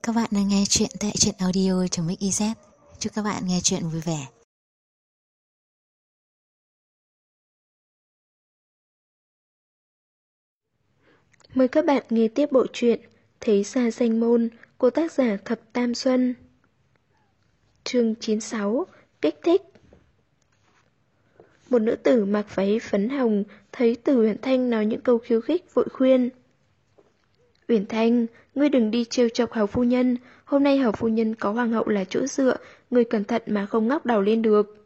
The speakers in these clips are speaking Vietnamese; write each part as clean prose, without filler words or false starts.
Các bạn đang nghe chuyện tại truyện audio.mix.iz. Chúc các bạn nghe chuyện vui vẻ. Mời các bạn nghe tiếp bộ truyện Thấy Xa Danh Môn của tác giả Thập Tam Xuân. Chương 96: Kích thích. Một nữ tử mặc váy phấn hồng thấy Từ Uyển Thanh nói những câu khiêu khích vội khuyên. Uyển Thanh, ngươi đừng đi trêu chọc hầu phu nhân. Hôm nay hầu phu nhân có hoàng hậu là chỗ dựa, ngươi cẩn thận mà không ngóc đầu lên được.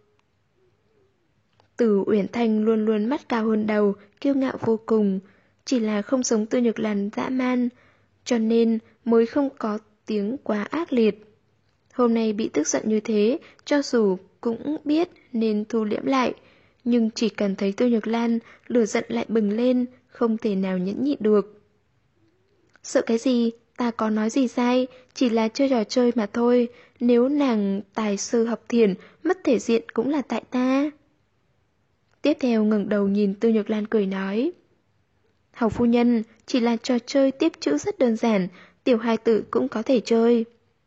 Từ Uyển Thanh luôn luôn mắt cao hơn đầu, kiêu ngạo vô cùng. Chỉ là không giống Tư Nhược Lan dã man, cho nên mới không có tiếng quá ác liệt. Hôm nay bị tức giận như thế, cho dù cũng biết nên thu liễm lại, nhưng chỉ cần thấy Tư Nhược Lan, lửa giận lại bừng lên, không thể nào nhẫn nhịn được. Sợ cái gì, ta có nói gì sai, chỉ là chơi trò chơi mà thôi, nếu nàng tài sư học thiền, mất thể diện cũng là tại ta. Tiếp theo ngẩng đầu nhìn Tư Nhược Lan cười nói. Hầu phu nhân, chỉ là trò chơi tiếp chữ rất đơn giản, tiểu hài tử cũng có thể chơi.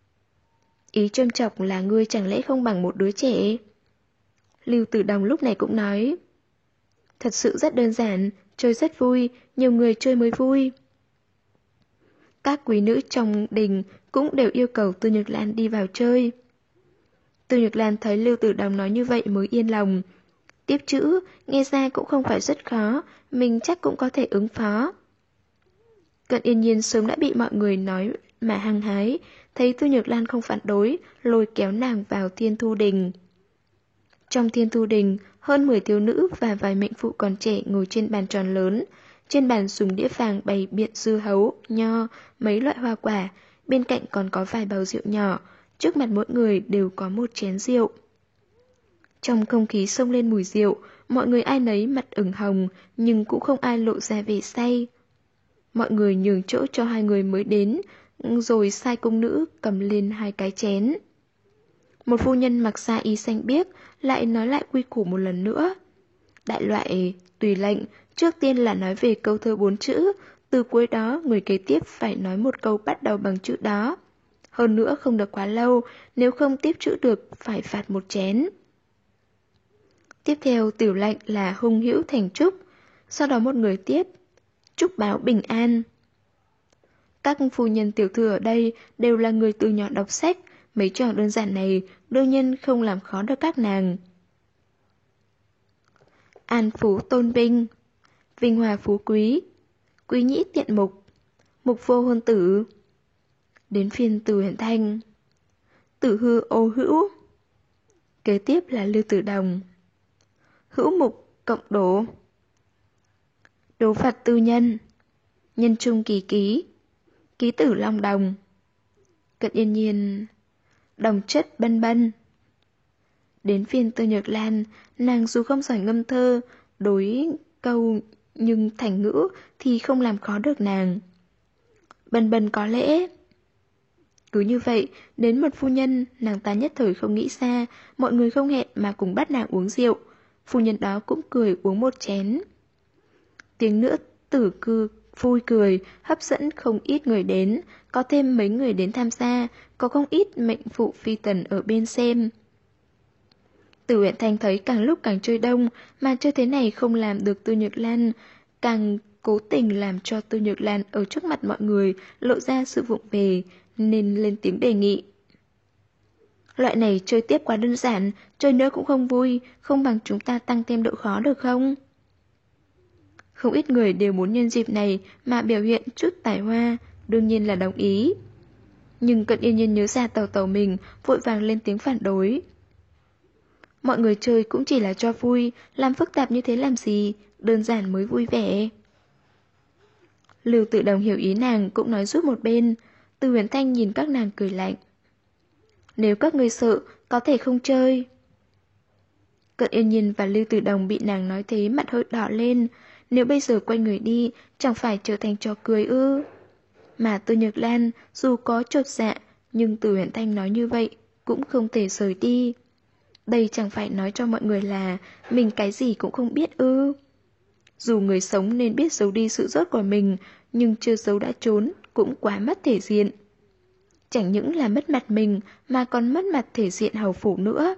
Ý châm chọc là ngươi chẳng lẽ không bằng một đứa trẻ? Lưu Tử Đồng lúc này cũng nói. Thật sự rất đơn giản, chơi rất vui, nhiều người chơi mới vui. Các quý nữ trong đình cũng đều yêu cầu Tư Nhược Lan đi vào chơi. Tư Nhược Lan thấy Lưu Tử Đồng nói như vậy mới yên lòng. Tiếp chữ, nghe ra cũng không phải rất khó, mình chắc cũng có thể ứng phó. Cận Yên Nhiên sớm đã bị mọi người nói mà hăng hái, thấy Tư Nhược Lan không phản đối, lôi kéo nàng vào Thiên Thu Đình. Trong Thiên Thu Đình, hơn 10 thiếu nữ và vài mệnh phụ còn trẻ ngồi trên bàn tròn lớn. Trên bàn dùng đĩa vàng bày biện dưa hấu, nho, mấy loại hoa quả, bên cạnh còn có vài bầu rượu nhỏ, trước mặt mỗi người đều có một chén rượu. Trong không khí xông lên mùi rượu, mọi người ai nấy mặt ửng hồng, nhưng cũng không ai lộ ra vẻ say. Mọi người nhường chỗ cho hai người mới đến, rồi sai cung nữ cầm lên hai cái chén. Một phu nhân mặc sa y xanh biếc lại nói lại quy củ một lần nữa. Đại loại tùy lệnh, trước tiên là nói về câu thơ 4 chữ, từ cuối đó người kế tiếp phải nói một câu bắt đầu bằng chữ đó. Hơn nữa không được quá lâu, nếu không tiếp chữ được phải phạt một chén. Tiếp theo tiểu lệnh là hung hữu thành chúc, sau đó một người tiếp, chúc báo bình an. Các phu nhân tiểu thư ở đây đều là người từ nhỏ đọc sách, mấy trò đơn giản này đương nhiên không làm khó được các nàng. An phú tôn vinh, vinh hòa phú quý, quý nhĩ tiện mục, mục vô hôn tử. Đến phiên Từ Uyển Thanh, tử hư ô hữu. Kế tiếp là Lưu Tử Đồng, hữu mục cộng đổ, đố phạt tư nhân, nhân trung kỳ ký, ký tử long đồng. Cận Yên Nhiên, đồng chất bân bân. Đến phiên Tư Nhược Lan, nàng dù không giỏi ngâm thơ, đối câu nhưng thành ngữ thì không làm khó được nàng. Bần bần có lễ. Cứ như vậy, đến một phu nhân, nàng ta nhất thời không nghĩ xa, mọi người không hẹn mà cùng bắt nàng uống rượu. Phu nhân đó cũng cười uống một chén. Tiếng nữa tử cư vui cười, hấp dẫn không ít người đến, có thêm mấy người đến tham gia, có không ít mệnh phụ phi tần ở bên xem. Từ Uyển Thanh thấy càng lúc càng chơi đông, mà chơi thế này không làm được Tư Nhược Lan, càng cố tình làm cho Tư Nhược Lan ở trước mặt mọi người lộ ra sự vụng về, nên lên tiếng đề nghị. Loại này chơi tiếp quá đơn giản, chơi nữa cũng không vui, không bằng chúng ta tăng thêm độ khó được không? Không ít người đều muốn nhân dịp này mà biểu hiện chút tài hoa, đương nhiên là đồng ý. Nhưng Cận Yên Nhiên nhớ ra tàu tàu mình, vội vàng lên tiếng phản đối. Mọi người chơi cũng chỉ là cho vui, làm phức tạp như thế làm gì, đơn giản mới vui vẻ. Lưu Tử Đồng hiểu ý nàng cũng nói giúp một bên, Từ Uyển Thanh nhìn các nàng cười lạnh. Nếu các người sợ, có thể không chơi. Cận Yên Nhiên và Lưu Tử Đồng bị nàng nói thế mặt hơi đỏ lên, nếu bây giờ quay người đi, chẳng phải trở thành trò cười ư. Mà Tư Nhược Lan dù có chột dạ, nhưng Từ Uyển Thanh nói như vậy cũng không thể rời đi. Đây chẳng phải nói cho mọi người là mình cái gì cũng không biết ư. Dù người sống nên biết giấu đi sự dốt của mình, nhưng chưa giấu đã trốn cũng quá mất thể diện. Chẳng những là mất mặt mình mà còn mất mặt thể diện hầu phủ nữa.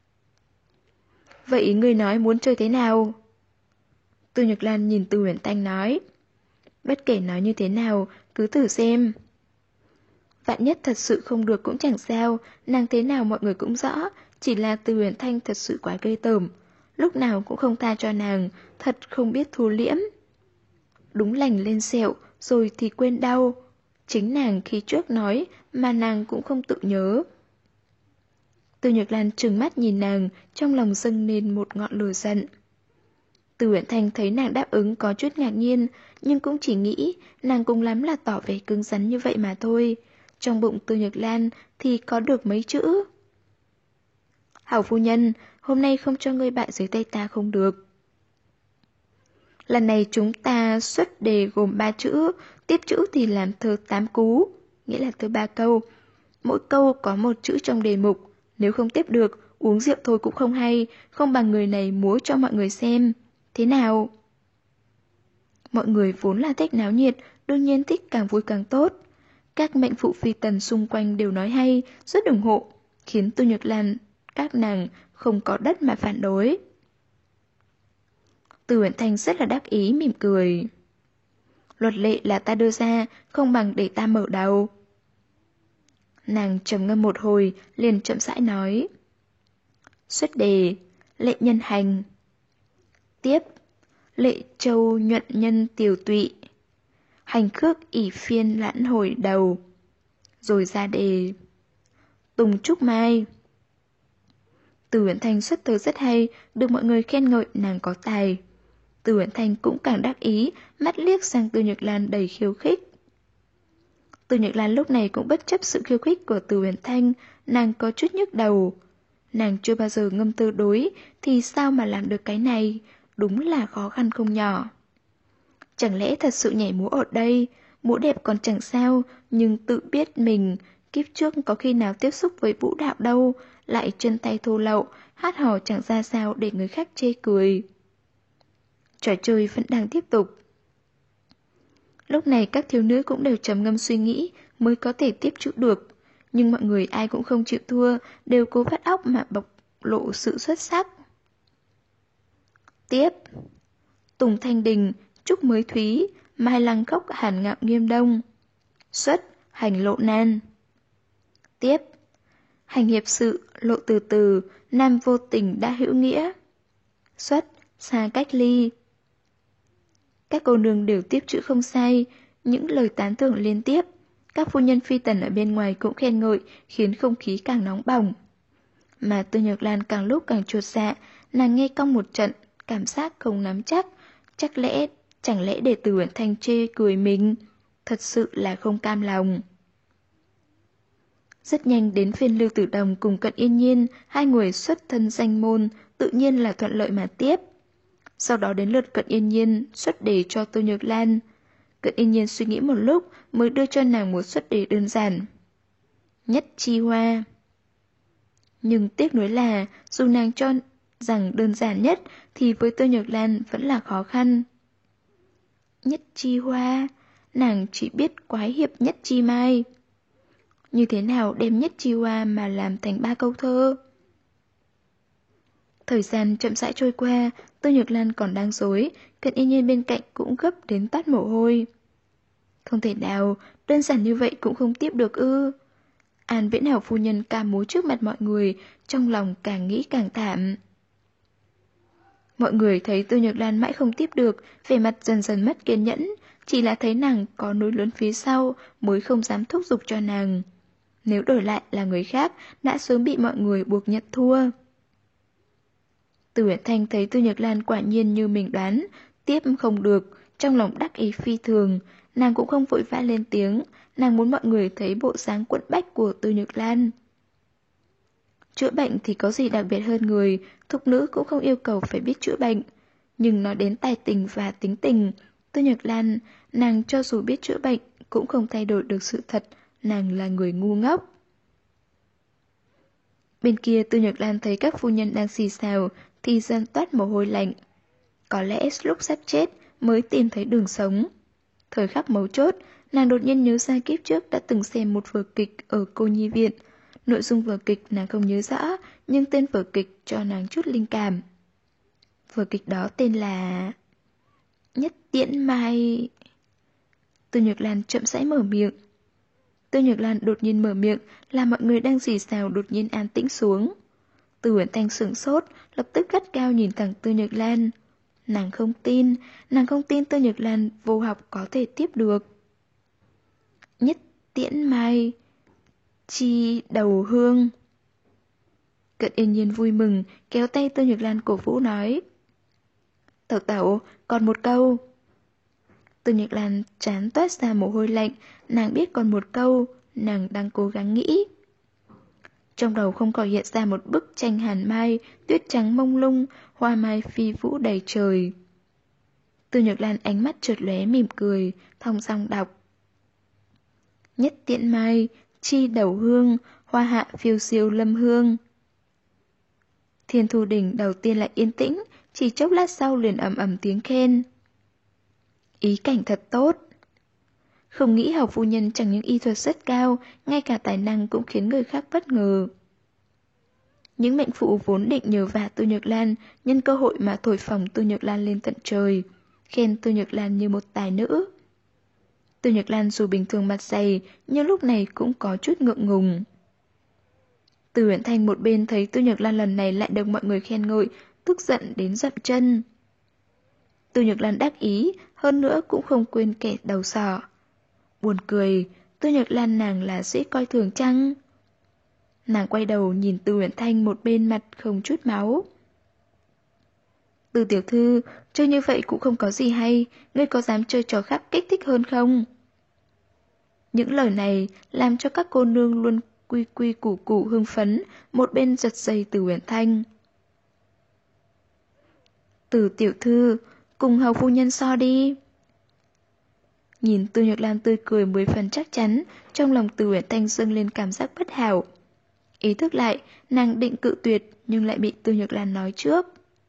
Vậy ngươi nói muốn chơi thế nào? Tư Nhược Lan nhìn Từ Uyển Thanh nói. Bất kể nói như thế nào, cứ thử xem. Vạn nhất thật sự không được cũng chẳng sao, nàng thế nào mọi người cũng rõ, chỉ là Từ Uyển Thanh thật sự quá ghê tởm. Lúc nào cũng không tha cho nàng, thật không biết thu liễm. Đúng lành lên sẹo, rồi thì quên đau. Chính nàng khi trước nói mà nàng cũng không tự nhớ. Từ Nhược Lan trừng mắt nhìn nàng, trong lòng dâng lên một ngọn lửa giận. Từ Uyển Thanh thấy nàng đáp ứng có chút ngạc nhiên, nhưng cũng chỉ nghĩ nàng cùng lắm là tỏ vẻ cứng rắn như vậy mà thôi. Trong bụng Từ Nhược Lan thì có được mấy chữ. Hảo phu nhân, hôm nay không cho ngươi bại dưới tay ta không được. Lần này chúng ta xuất đề gồm 3 chữ, tiếp chữ thì làm thơ 8 cú, nghĩa là thơ 3 câu. Mỗi câu có một chữ trong đề mục, nếu không tiếp được, uống rượu thôi cũng không hay, không bằng người này múa cho mọi người xem. Thế nào? Mọi người vốn là thích náo nhiệt, đương nhiên thích càng vui càng tốt. Các mệnh phụ phi tần xung quanh đều nói hay, rất ủng hộ, khiến Tư Nhược Lan, các nàng không có đất mà phản đối. Từ Uyển Thanh rất là đắc ý mỉm cười. Luật lệ là ta đưa ra, không bằng để ta mở đầu. Nàng trầm ngâm một hồi, liền chậm rãi nói. Xuất đề, lệ nhân hành. Tiếp, lệ châu nhuận nhân tiều tụy. Hành khước ỷ phiên lãn hồi đầu. Rồi ra đề. Tùng trúc mai. Từ Uyển Thanh xuất thơ rất hay, được mọi người khen ngợi nàng có tài. Từ Uyển Thanh cũng càng đắc ý, mắt liếc sang Từ Nhược Lan đầy khiêu khích. Từ Nhược Lan lúc này cũng bất chấp sự khiêu khích của Từ Uyển Thanh, nàng có chút nhức đầu. Nàng chưa bao giờ ngâm thơ đối, thì sao mà làm được cái này, đúng là khó khăn không nhỏ. Chẳng lẽ thật sự nhảy múa ở đây, múa đẹp còn chẳng sao, nhưng tự biết mình, kiếp trước có khi nào tiếp xúc với vũ đạo đâu, lại chân tay thô lậu, hát hò chẳng ra sao để người khác chê cười. Trò chơi vẫn đang tiếp tục. Lúc này các thiếu nữ cũng đều trầm ngâm suy nghĩ mới có thể tiếp chữ được, nhưng mọi người ai cũng không chịu thua, đều cố vắt óc mà bộc lộ sự xuất sắc. Tiếp. Tùng Thanh Đình, Trúc Mới Thúy, Mai Lăng Cốc Hàn Ngạo Nghiêm Đông. Xuất, Hành Lộ Nan. Tiếp. Hành hiệp sự, lộ từ từ, nam vô tình đã hữu nghĩa. Xuất, xa cách ly. Các cô nương đều tiếp chữ không sai, những lời tán thưởng liên tiếp. Các phu nhân phi tần ở bên ngoài cũng khen ngợi, khiến không khí càng nóng bỏng. Mà Tư Nhược Lan càng lúc càng chột dạ, nàng nghe cong một trận, cảm giác không nắm chắc. Chẳng lẽ để Từ Uyển Thanh chê cười mình? Thật sự là không cam lòng. Rất nhanh đến phiên Lưu Tử Đồng cùng Cận Yên Nhiên, hai người xuất thân danh môn, tự nhiên là thuận lợi mà tiếp. Sau đó đến lượt Cận Yên Nhiên xuất đề cho Tư Nhược Lan. Cận Yên Nhiên suy nghĩ một lúc mới đưa cho nàng một xuất đề đơn giản. Nhất chi hoa. Nhưng tiếc nuối là, dù nàng cho rằng đơn giản nhất thì với Tư Nhược Lan vẫn là khó khăn. Nhất chi hoa, nàng chỉ biết quái hiệp nhất chi mai. Như thế nào đem nhất chi hoa mà làm thành 3 câu thơ? Thời gian chậm rãi trôi qua, Tư Nhược Lan còn đang rối, Cận Yên Nhiên bên cạnh cũng gấp đến toát mồ hôi. Không thể nào, đơn giản như vậy cũng không tiếp được ư. An Viễn Hảo phu nhân ca múa trước mặt mọi người, trong lòng càng nghĩ càng thảm. Mọi người thấy Tư Nhược Lan mãi không tiếp được, vẻ mặt dần dần mất kiên nhẫn, chỉ là thấy nàng có núi lớn phía sau mới không dám thúc giục cho nàng. Nếu đổi lại là người khác, đã sớm bị mọi người buộc nhận thua. Từ Uyển Thanh thấy Tư Nhược Lan quả nhiên như mình đoán, tiếp không được, trong lòng đắc ý phi thường, nàng cũng không vội vã lên tiếng, nàng muốn mọi người thấy bộ dáng quẫn bách của Tư Nhược Lan. Chữa bệnh thì có gì đặc biệt hơn người, thục nữ cũng không yêu cầu phải biết chữa bệnh. Nhưng nói đến tài tình và tính tình, Tư Nhược Lan, nàng cho dù biết chữa bệnh cũng không thay đổi được sự thật, nàng là người ngu ngốc. Bên kia Tư Nhược Lan thấy các phu nhân đang xì xào thì dần toát mồ hôi lạnh. Có lẽ lúc sắp chết mới tìm thấy đường sống. Thời khắc mấu chốt, nàng đột nhiên nhớ ra kiếp trước đã từng xem một vở kịch ở cô nhi viện. Nội dung vở kịch nàng không nhớ rõ, nhưng tên vở kịch cho nàng chút linh cảm. Vở kịch đó tên là Nhất Tiễn Mai. Từ Nhược Lan chậm rãi mở miệng. Từ Nhược Lan đột nhiên mở miệng, làm mọi người đang rì xào đột nhiên an tĩnh xuống. Từ Uyển Thanh sửng sốt, lập tức gắt cao nhìn thẳng Từ Nhược Lan. Nàng không tin Từ Nhược Lan vô học có thể tiếp được. Nhất Tiễn Mai, chi đầu hương. Cận Yên Nhiên vui mừng, kéo tay Từ Nhược Lan cổ vũ nói. Tẩu tẩu, còn một câu. Từ Nhược Lan trán toát ra mồ hôi lạnh, nàng biết còn một câu, nàng đang cố gắng nghĩ. Trong đầu không khỏi hiện ra một bức tranh hàn mai, tuyết trắng mông lung, hoa mai phi vũ đầy trời. Từ Nhược Lan ánh mắt chợt lóe mỉm cười, thong dong đọc. Nhất Tiễn Mai, chi đầu hương, hoa hạ phiêu diêu lâm hương. Thiên Thu Đình đầu tiên lại yên tĩnh, chỉ chốc lát sau liền ầm ầm tiếng khen. Ý cảnh thật tốt. Không nghĩ Hầu phu nhân chẳng những y thuật rất cao, ngay cả tài năng cũng khiến người khác bất ngờ. Những mệnh phụ vốn định nhờ vả Từ Nhược Lan, nhân cơ hội mà thổi phồng Từ Nhược Lan lên tận trời, khen Từ Nhược Lan như một tài nữ. Từ Nhược Lan dù bình thường mặt dày, nhưng lúc này cũng có chút ngượng ngùng. Từ Uyển Thanh một bên thấy Từ Nhược Lan lần này lại được mọi người khen ngợi, tức giận đến dậm chân. Từ Nhược Lan đắc ý, hơn nữa cũng không quên kẻ đầu sỏ. Buồn cười, Từ Nhược Lan nàng là dễ coi thường chăng? Nàng quay đầu nhìn Từ Uyển Thanh một bên mặt không chút máu. Từ tiểu thư, chơi như vậy cũng không có gì hay, ngươi có dám chơi trò khác kích thích hơn không? Những lời này làm cho các cô nương luôn quy quy củ củ hưng phấn, một bên giật dây Từ Uyển Thanh. Từ tiểu thư, cùng Hầu phu nhân so đi. Nhìn Từ Nhược Lan tươi cười 10 phần chắc chắn, trong lòng Từ Uyển Thanh dâng lên cảm giác bất hảo. Ý thức lại, nàng định cự tuyệt nhưng lại bị Từ Nhược Lan nói trước.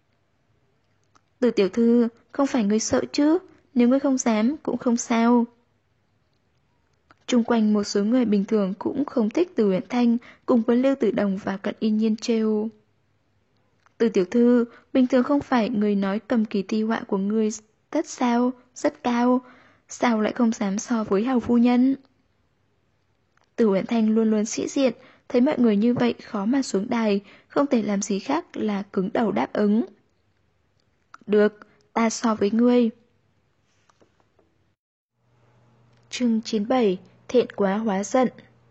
Từ tiểu thư, không phải ngươi sợ chứ, nếu ngươi không dám cũng không sao. Chung quanh một số người bình thường cũng không thích Từ Uyển Thanh, cùng với Lưu Tử Đồng và Cận Yên Nhiên trêu. Từ tiểu thư, bình thường không phải người nói cầm kỳ thi họa của ngươi rất sao, rất cao, sao lại không dám so với Hầu phu nhân? Từ Uyển Thanh luôn luôn sĩ diện, thấy mọi người như vậy khó mà xuống đài, không thể làm gì khác là cứng đầu đáp ứng. Được, ta so với ngươi. Chương 97, Thẹn quá hóa giận.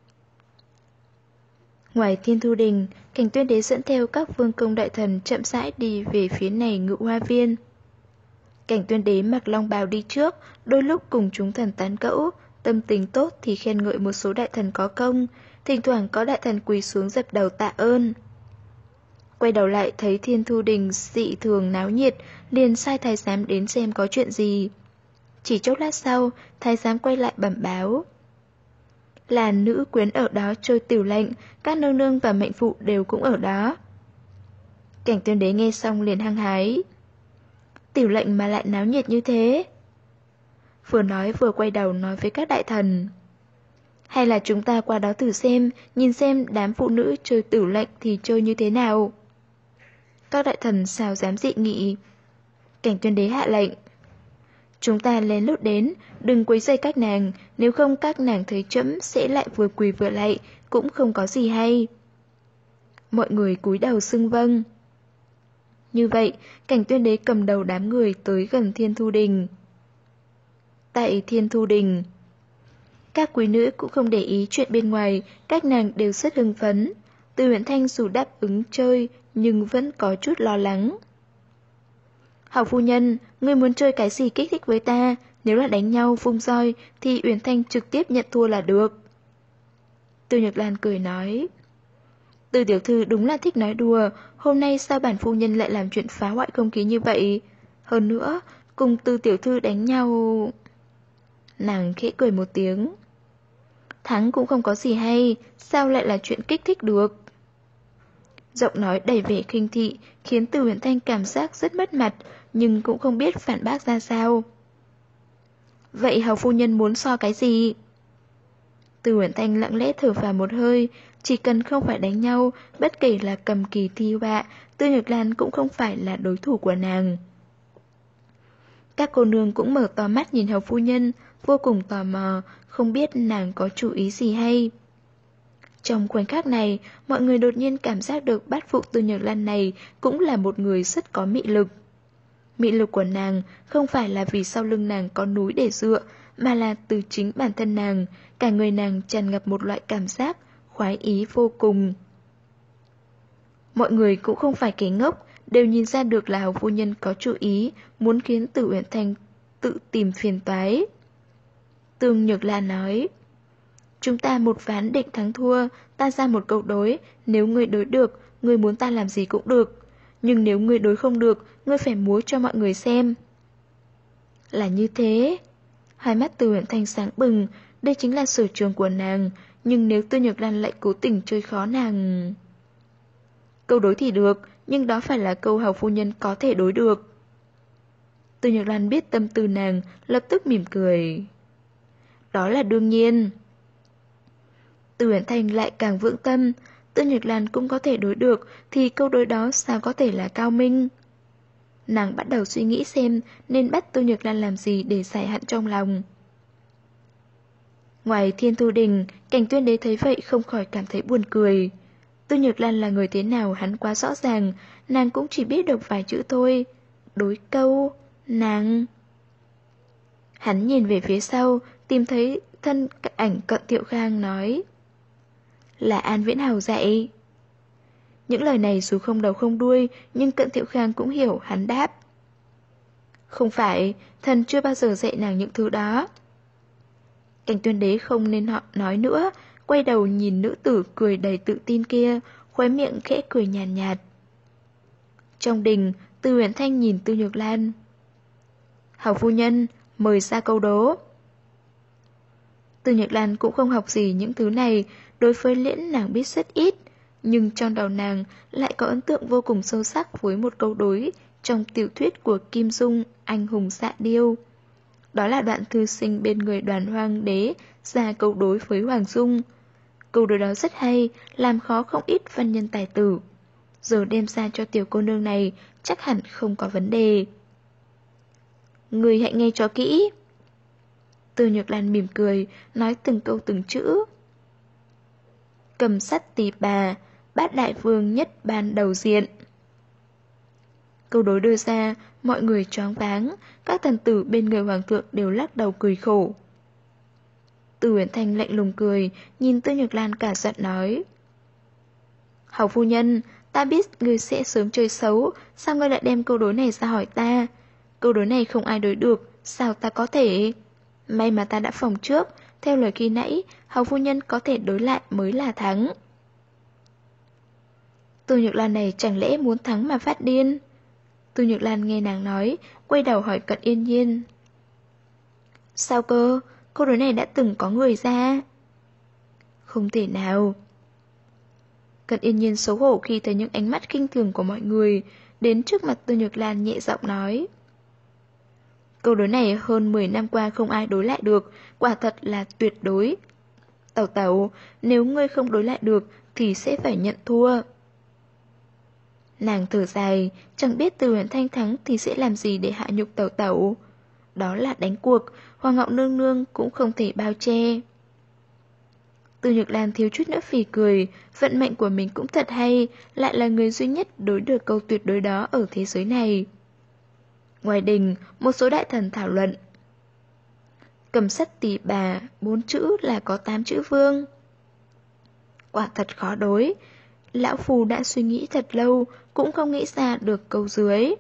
Ngoài Thiên Thu Đình, Cảnh Tuyên Đế dẫn theo các vương công đại thần chậm rãi đi về phía này Ngự Hoa Viên. Cảnh Tuyên Đế mặc long bào đi trước, đôi lúc cùng chúng thần tán gẫu, tâm tình tốt thì khen ngợi một số đại thần có công, thỉnh thoảng có đại thần quỳ xuống dập đầu tạ ơn. Quay đầu lại thấy Thiên Thu Đình dị thường náo nhiệt, liền sai thái giám đến xem có chuyện gì. Chỉ chốc lát sau, thái giám quay lại bẩm báo. Là nữ quyến ở đó chơi tiểu lệnh, các nương nương và mệnh phụ đều cũng ở đó. Cảnh Tuyên Đế nghe xong liền hăng hái. Tiểu lệnh mà lại náo nhiệt như thế. Vừa nói vừa quay đầu nói với các đại thần. Hay là chúng ta qua đó thử xem, nhìn xem đám phụ nữ chơi tiểu lệnh thì chơi như thế nào. Các đại thần sao dám dị nghị. Cảnh Tuyên Đế hạ lệnh. Chúng ta lén lút đến, đừng quấy rầy các nàng, nếu không các nàng thấy trẫm sẽ lại vừa quỳ vừa lạy, cũng không có gì hay. Mọi người cúi đầu xưng vâng. Như vậy, Cảnh Tuyên Đế cầm đầu đám người tới gần Thiên Thu Đình. Tại Thiên Thu Đình, các quý nữ cũng không để ý chuyện bên ngoài, các nàng đều rất hưng phấn. Từ Uyển Thanh dù đáp ứng chơi, nhưng vẫn có chút lo lắng. Hầu phu nhân, ngươi muốn chơi cái gì kích thích với ta? Nếu là đánh nhau, vung roi, thì Uyển Thanh trực tiếp nhận thua là được. Từ Nhược Lan cười nói. Từ tiểu thư đúng là thích nói đùa, hôm nay sao bản phu nhân lại làm chuyện phá hoại không khí như vậy? Hơn nữa, cùng Từ tiểu thư đánh nhau... Nàng khẽ cười một tiếng. Thắng cũng không có gì hay, sao lại là chuyện kích thích được? Giọng nói đầy vẻ khinh thị, khiến Từ Uyển Thanh cảm giác rất mất mặt, nhưng cũng không biết phản bác ra sao. Vậy hầu phu nhân muốn so cái gì? Từ Uyển Thanh lặng lẽ thở vào một hơi, chỉ cần không phải đánh nhau, bất kể là cầm kỳ thi họa, Tư Nhược Lan cũng không phải là đối thủ của nàng. Các cô nương cũng mở to mắt nhìn hầu phu nhân, vô cùng tò mò, không biết nàng có chủ ý gì hay. Trong khoảnh khắc này, mọi người đột nhiên cảm giác được bát phụ Tư Nhược Lan này cũng là một người rất có mị lực. Mị lực của nàng không phải là vì sau lưng nàng có núi để dựa, mà là từ chính bản thân nàng, cả người nàng tràn ngập một loại cảm giác khoái ý vô cùng. Mọi người cũng không phải kẻ ngốc, đều nhìn ra được là hầu phu nhân có chủ ý, muốn khiến Từ Uyển Thanh tự tìm phiền toái. Tương Nhược Lan nói, chúng ta một ván định thắng thua, ta ra một câu đối, nếu ngươi đối được, ngươi muốn ta làm gì cũng được. Nhưng nếu ngươi đối không được, ngươi phải múa cho mọi người xem. Là như thế. Hai mắt Từ Uyển Thanh sáng bừng, đây chính là sở trường của nàng, nhưng nếu Tư Nhược Lan lại cố tình chơi khó nàng... Câu đối thì được, nhưng đó phải là câu hầu phu nhân có thể đối được. Tư Nhược Lan biết tâm tư nàng, lập tức mỉm cười. Đó là đương nhiên. Từ Uyển Thanh lại càng vững tâm, Tư Nhược Lan cũng có thể đối được, thì câu đối đó sao có thể là cao minh. Nàng bắt đầu suy nghĩ xem nên bắt Tư Nhược Lan làm gì để giải hạn trong lòng. Ngoài Thiên Thu Đình, Cảnh Tuyên Đế thấy vậy không khỏi cảm thấy buồn cười. Tư Nhược Lan là người thế nào hắn quá rõ ràng, nàng cũng chỉ biết được vài chữ thôi. Đối câu, nàng... Hắn nhìn về phía sau, tìm thấy thân ảnh Cận Thiệu Khang nói. Là An Viễn Hầu dạy. Những lời này dù không đầu không đuôi, nhưng Cận Thiệu Khang cũng hiểu, hắn đáp. Không phải, thần chưa bao giờ dạy nàng những thứ đó. Cảnh Tuyên Đế không nên họ nói nữa, quay đầu nhìn nữ tử cười đầy tự tin kia, khóe miệng khẽ cười nhàn nhạt. Trong đình, Từ Uyển Thanh nhìn Tư Nhược Lan. Hầu phu nhân, mời ra câu đố. Tư Nhược Lan cũng không học gì những thứ này, đối với liễn nàng biết rất ít, nhưng trong đầu nàng lại có ấn tượng vô cùng sâu sắc với một câu đối trong tiểu thuyết của Kim Dung, Anh hùng dạ điêu. Đó là đoạn thư sinh bên người Đoàn Hoàng đế ra câu đối với Hoàng Dung. Câu đối đó rất hay, làm khó không ít văn nhân tài tử. Giờ đem ra cho tiểu cô nương này, chắc hẳn không có vấn đề. Người hãy nghe cho kỹ. Tư Nhược Lan mỉm cười, nói từng câu từng chữ. Cầm sắt tỳ bà, bát đại vương nhất ban đầu diện. Câu đối đưa ra, mọi người choáng váng, các thần tử bên người hoàng thượng đều lắc đầu cười khổ. Từ Uyển Thanh lạnh lùng cười, nhìn Tư Nhược Lan cả giận nói. Hầu phu nhân, ta biết ngươi sẽ sớm chơi xấu, sao ngươi lại đem câu đối này ra hỏi ta? Câu đối này không ai đối được, sao ta có thể? May mà ta đã phòng trước, theo lời khi nãy, hầu phu nhân có thể đối lại mới là thắng. Tư Nhược Lan này chẳng lẽ muốn thắng mà phát điên? Tư Nhược Lan nghe nàng nói, quay đầu hỏi Cận Yên Nhiên. Sao cơ? Câu đối này đã từng có người ra. Không thể nào. Cận Yên Nhiên xấu hổ khi thấy những ánh mắt khinh thường của mọi người, đến trước mặt Tư Nhược Lan nhẹ giọng nói. Câu đối này hơn 10 năm qua không ai đối lại được, quả thật là tuyệt đối. Tẩu tẩu, nếu ngươi không đối lại được thì sẽ phải nhận thua. Nàng thở dài, chẳng biết Từ Uyển Thanh thắng thì sẽ làm gì để hạ nhục tẩu tẩu. Đó là đánh cuộc, Hoàng hậu nương nương cũng không thể bao che. Tư Nhược Lan thiếu chút nữa phì cười, vận mệnh của mình cũng thật hay, lại là người duy nhất đối được câu tuyệt đối đó ở thế giới này. Ngoài đình, một số đại thần thảo luận. Cầm sắt tỳ bà, 4 chữ là có 8 chữ vương. Quả thật khó đối. Lão Phù đã suy nghĩ thật lâu, cũng không nghĩ ra được câu dưới.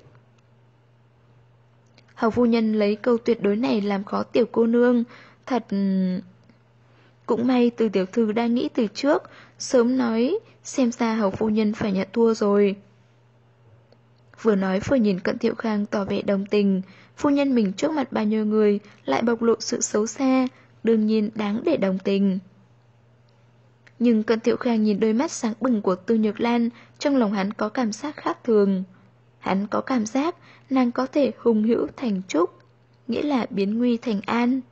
Hầu phu nhân lấy câu tuyệt đối này làm khó tiểu cô nương, thật... Cũng may Từ tiểu thư đã nghĩ từ trước, sớm nói, xem ra hầu phu nhân phải nhận thua rồi. Vừa nói vừa nhìn Cận Thiệu Khang tỏ vẻ đồng tình, phu nhân mình trước mặt bao nhiêu người lại bộc lộ sự xấu xa, đương nhiên đáng để đồng tình. Nhưng Cận Thiệu Khang nhìn đôi mắt sáng bừng của Tư Nhược Lan, trong lòng hắn có cảm giác khác thường. Hắn có cảm giác nàng có thể hùng hữu thành trúc, nghĩa là biến nguy thành an.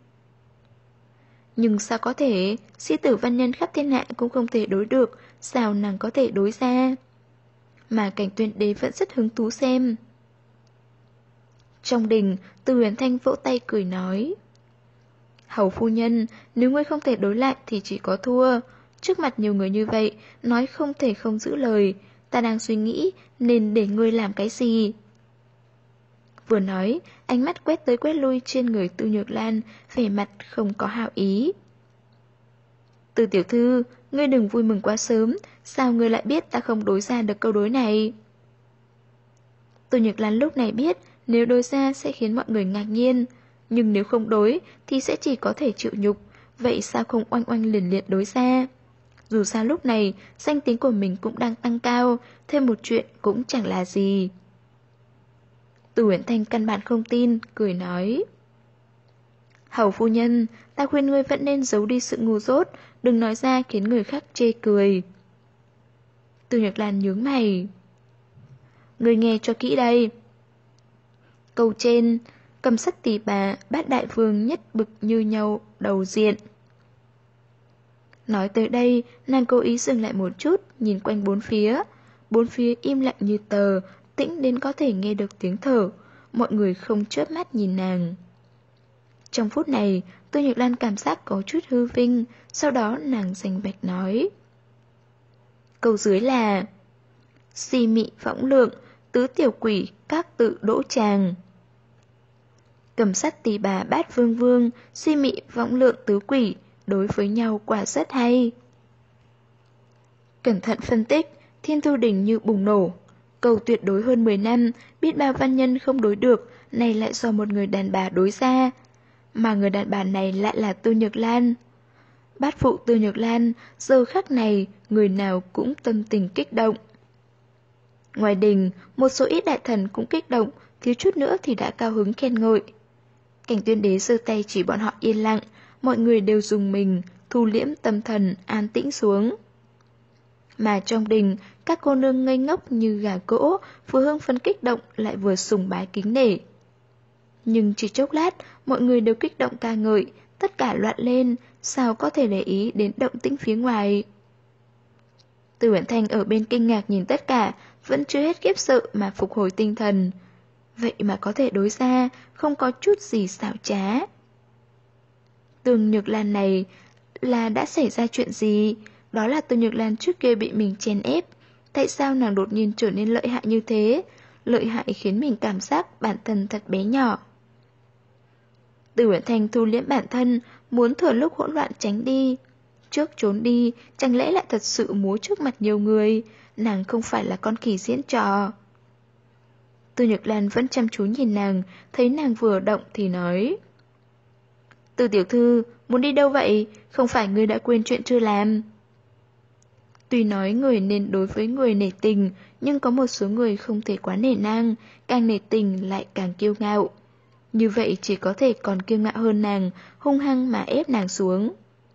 Nhưng sao có thể, sĩ tử văn nhân khắp thiên hạ cũng không thể đối được, sao nàng có thể đối ra? Mà Cảnh Tuyên Đế vẫn rất hứng thú xem. Trong đình, Từ Huyền Thanh vỗ tay cười nói: Hầu phu nhân, nếu ngươi không thể đối lại thì chỉ có thua. Trước mặt nhiều người như vậy, nói không thể không giữ lời. Ta đang suy nghĩ nên để ngươi làm cái gì. Vừa nói, ánh mắt quét tới quét lui trên người Tư Nhược Lan, vẻ mặt không có hảo ý. Từ tiểu thư, ngươi đừng vui mừng quá sớm, sao ngươi lại biết ta không đối ra được câu đối này? Tư Nhược Lan lúc này biết nếu đối ra sẽ khiến mọi người ngạc nhiên, nhưng nếu không đối thì sẽ chỉ có thể chịu nhục, vậy sao không oanh oanh liền liệt đối ra? Dù sao lúc này, danh tiếng của mình cũng đang tăng cao, thêm một chuyện cũng chẳng là gì. Từ Uyển Thanh căn bản không tin, cười nói: Hầu phu nhân, ta khuyên ngươi vẫn nên giấu đi sự ngu dốt, đừng nói ra khiến người khác chê cười. Từ Nhược Lan nhướng mày: Ngươi nghe cho kỹ đây. Câu trên, cầm sắt tỳ bà, bát đại vương nhất bực như nhau đầu diện. Nói tới đây, nàng cố ý dừng lại một chút, nhìn quanh bốn phía. Bốn phía im lặng như tờ, tĩnh đến có thể nghe được tiếng thở. Mọi người không chớp mắt nhìn nàng. Trong phút này, Tư Nhược Lan cảm giác có chút hư vinh, sau đó nàng rành bạch nói. Câu dưới là: Si mị võng lượng, tứ tiểu quỷ, các tự đỗ tràng. Cầm sắt tỳ bà bát vương vương, si mị võng lượng tứ quỷ, đối với nhau quả rất hay. Cẩn thận phân tích, Thiên Thu Đình như bùng nổ. Câu tuyệt đối hơn 10 năm, biết bao văn nhân không đối được, này lại do một người đàn bà đối ra. Mà người đàn bà này lại là Tư Nhược Lan. Bát phụ Tư Nhược Lan, giờ khắc này, người nào cũng tâm tình kích động. Ngoài đình, một số ít đại thần cũng kích động, thiếu chút nữa thì đã cao hứng khen ngợi. Cảnh Tuyên Đế giơ tay chỉ bọn họ yên lặng, mọi người đều dùng mình, thu liễm tâm thần, an tĩnh xuống. Mà trong đình, các cô nương ngây ngốc như gà cỗ, vừa hưng phấn kích động lại vừa sùng bái kính nể. Nhưng chỉ chốc lát, mọi người đều kích động ca ngợi, tất cả loạn lên, sao có thể để ý đến động tĩnh phía ngoài. Từ Uyển Thanh ở bên kinh ngạc nhìn tất cả, vẫn chưa hết khiếp sợ mà phục hồi tinh thần. Vậy mà có thể đối ra, không có chút gì xảo trá. Tư Nhược Lan này là đã xảy ra chuyện gì? Đó là Tư Nhược Lan trước kia bị mình chèn ép. Tại sao nàng đột nhiên trở nên lợi hại như thế? Lợi hại khiến mình cảm giác bản thân thật bé nhỏ. Từ Uyển Thanh thu liễm bản thân, muốn thừa lúc hỗn loạn tránh đi. Trước trốn đi, chẳng lẽ lại thật sự múa trước mặt nhiều người? Nàng không phải là con khỉ diễn trò. Tư Nhược Lan vẫn chăm chú nhìn nàng, thấy nàng vừa động thì nói: Từ tiểu thư, muốn đi đâu vậy? Không phải ngươi đã quên chuyện chưa làm? Tuy nói người nên đối với người nể tình, nhưng có một số người không thể quá nể nang, càng nể tình lại càng kiêu ngạo. Như vậy chỉ có thể còn kiêu ngạo hơn nàng, hung hăng mà ép nàng xuống.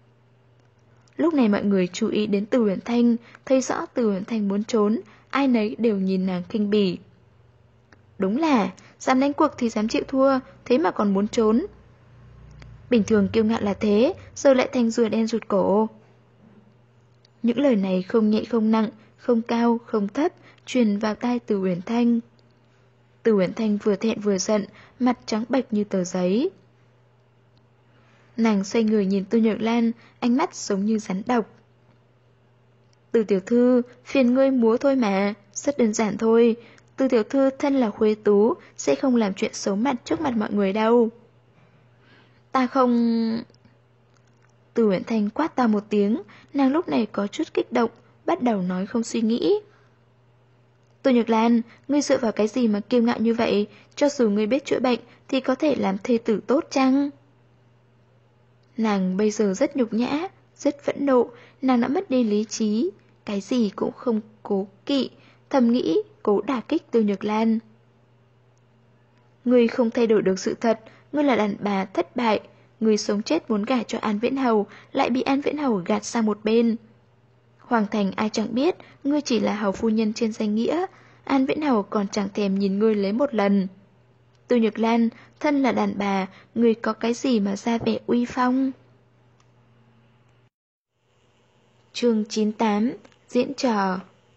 Lúc này mọi người chú ý đến Từ Uyển Thanh, thấy rõ Từ Uyển Thanh muốn trốn, ai nấy đều nhìn nàng khinh bỉ. Đúng là, dám đánh cuộc thì dám chịu thua, thế mà còn muốn trốn. Bình thường kiêu ngạo là thế, giờ lại thành rùa đen rụt cổ. Những lời này không nhẹ không nặng, không cao, không thấp, truyền vào tai Từ Uyển Thanh. Từ Uyển Thanh vừa thẹn vừa giận, mặt trắng bệch như tờ giấy. Nàng xoay người nhìn Tư Nhược Lan, ánh mắt giống như rắn độc. Từ tiểu thư, phiền ngươi múa thôi mà, rất đơn giản thôi. Từ tiểu thư thân là khuê tú, sẽ không làm chuyện xấu mặt trước mặt mọi người đâu. Ta không... Từ Uyển Thanh quát to một tiếng, nàng lúc này có chút kích động, bắt đầu nói không suy nghĩ. Tư Nhược Lan, ngươi dựa vào cái gì mà kiêu ngạo như vậy? Cho dù ngươi biết chữa bệnh thì có thể làm thê tử tốt chăng? Nàng bây giờ rất nhục nhã, rất phẫn nộ, nàng đã mất đi lý trí, cái gì cũng không cố kỵ, thầm nghĩ cố đả kích Tư Nhược Lan. Ngươi không thay đổi được sự thật, ngươi là đàn bà thất bại, ngươi sống chết muốn gả cho An Viễn Hầu, lại bị An Viễn Hầu gạt sang một bên. Hoàng thành ai chẳng biết, ngươi chỉ là hầu phu nhân trên danh nghĩa, An Viễn Hầu còn chẳng thèm nhìn ngươi lấy một lần. Tư Nhược Lan, thân là đàn bà, ngươi có cái gì mà ra vẻ uy phong? Chương 98. Diễn trò.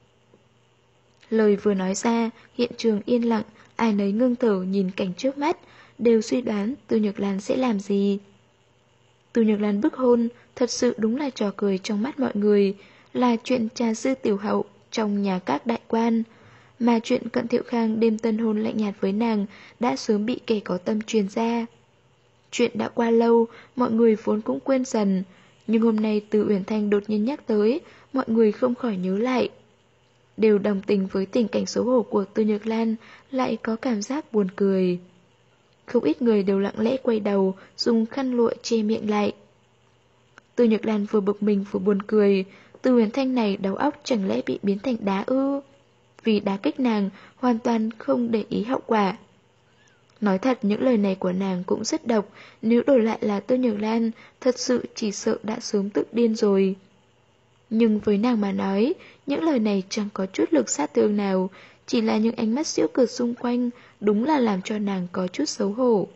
Lời vừa nói ra, hiện trường yên lặng, ai nấy ngưng thở nhìn cảnh trước mắt, đều suy đoán Từ Nhược Lan sẽ làm gì. Từ Nhược Lan bức hôn, thật sự đúng là trò cười trong mắt mọi người, là chuyện trà sư tiểu hậu trong nhà các đại quan. Mà chuyện Cận Thiệu Khang đêm tân hôn lạnh nhạt với nàng đã sớm bị kẻ có tâm truyền ra. Chuyện đã qua lâu, mọi người vốn cũng quên dần, nhưng hôm nay Từ Uyển Thanh đột nhiên nhắc tới, mọi người không khỏi nhớ lại. Đều đồng tình với tình cảnh xấu hổ của Từ Nhược Lan, lại có cảm giác buồn cười. Không ít người đều lặng lẽ quay đầu, dùng khăn lụa che miệng lại. Từ Nhược Lan vừa bực mình vừa buồn cười, Từ Uyển Thanh này đầu óc chẳng lẽ bị biến thành đá ư? Vì đá kích nàng, hoàn toàn không để ý hậu quả. Nói thật, những lời này của nàng cũng rất độc, nếu đổi lại là Từ Nhược Lan, thật sự chỉ sợ đã sớm tức điên rồi. Nhưng với nàng mà nói, những lời này chẳng có chút lực sát thương nào, chỉ là những ánh mắt giễu cợt xung quanh, đúng là làm cho nàng có chút xấu hổ.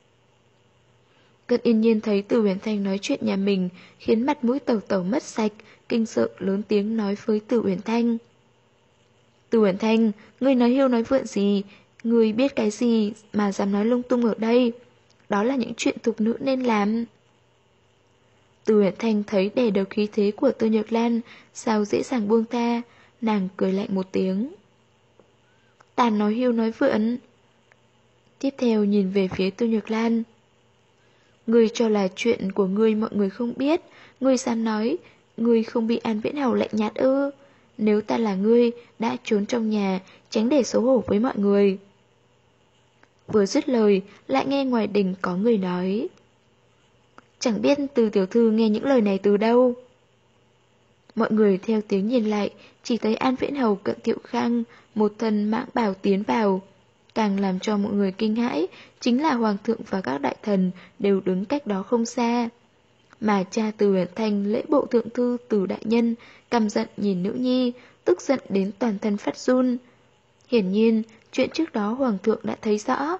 Cận Yên Nhiên thấy Từ Uyển Thanh nói chuyện nhà mình, khiến mặt mũi tẩu tẩu mất sạch, kinh sợ lớn tiếng nói với Từ Uyển Thanh. Từ Uyển Thanh, ngươi nói hiêu nói vượn gì? Ngươi biết cái gì mà dám nói lung tung ở đây? Đó là những chuyện thục nữ nên làm. Từ Uyển Thanh thấy đè đầu khí thế của Từ Nhược Lan, sao dễ dàng buông tha, nàng cười lạnh một tiếng. Ta nói hiêu nói vượn. Tiếp theo nhìn về phía Từ Nhược Lan. Ngươi cho là chuyện của ngươi mọi người không biết, ngươi dám nói, ngươi không bị An Viễn Hầu lạnh nhạt ư? Nếu ta là ngươi, đã trốn trong nhà, tránh để xấu hổ với mọi người. Vừa dứt lời, lại nghe ngoài đình có người nói. Chẳng biết Từ tiểu thư nghe những lời này từ đâu. Mọi người theo tiếng nhìn lại, chỉ thấy An Viễn Hầu Cận Thiệu Khang, một thân mãng bào tiến vào. Càng làm cho mọi người kinh hãi, chính là Hoàng thượng và các đại thần đều đứng cách đó không xa. Mà cha Từ Uyển Thanh lễ bộ thượng thư Từ đại nhân, căm giận nhìn nữ nhi, tức giận đến toàn thân phát run. Hiển nhiên, chuyện trước đó Hoàng thượng đã thấy rõ.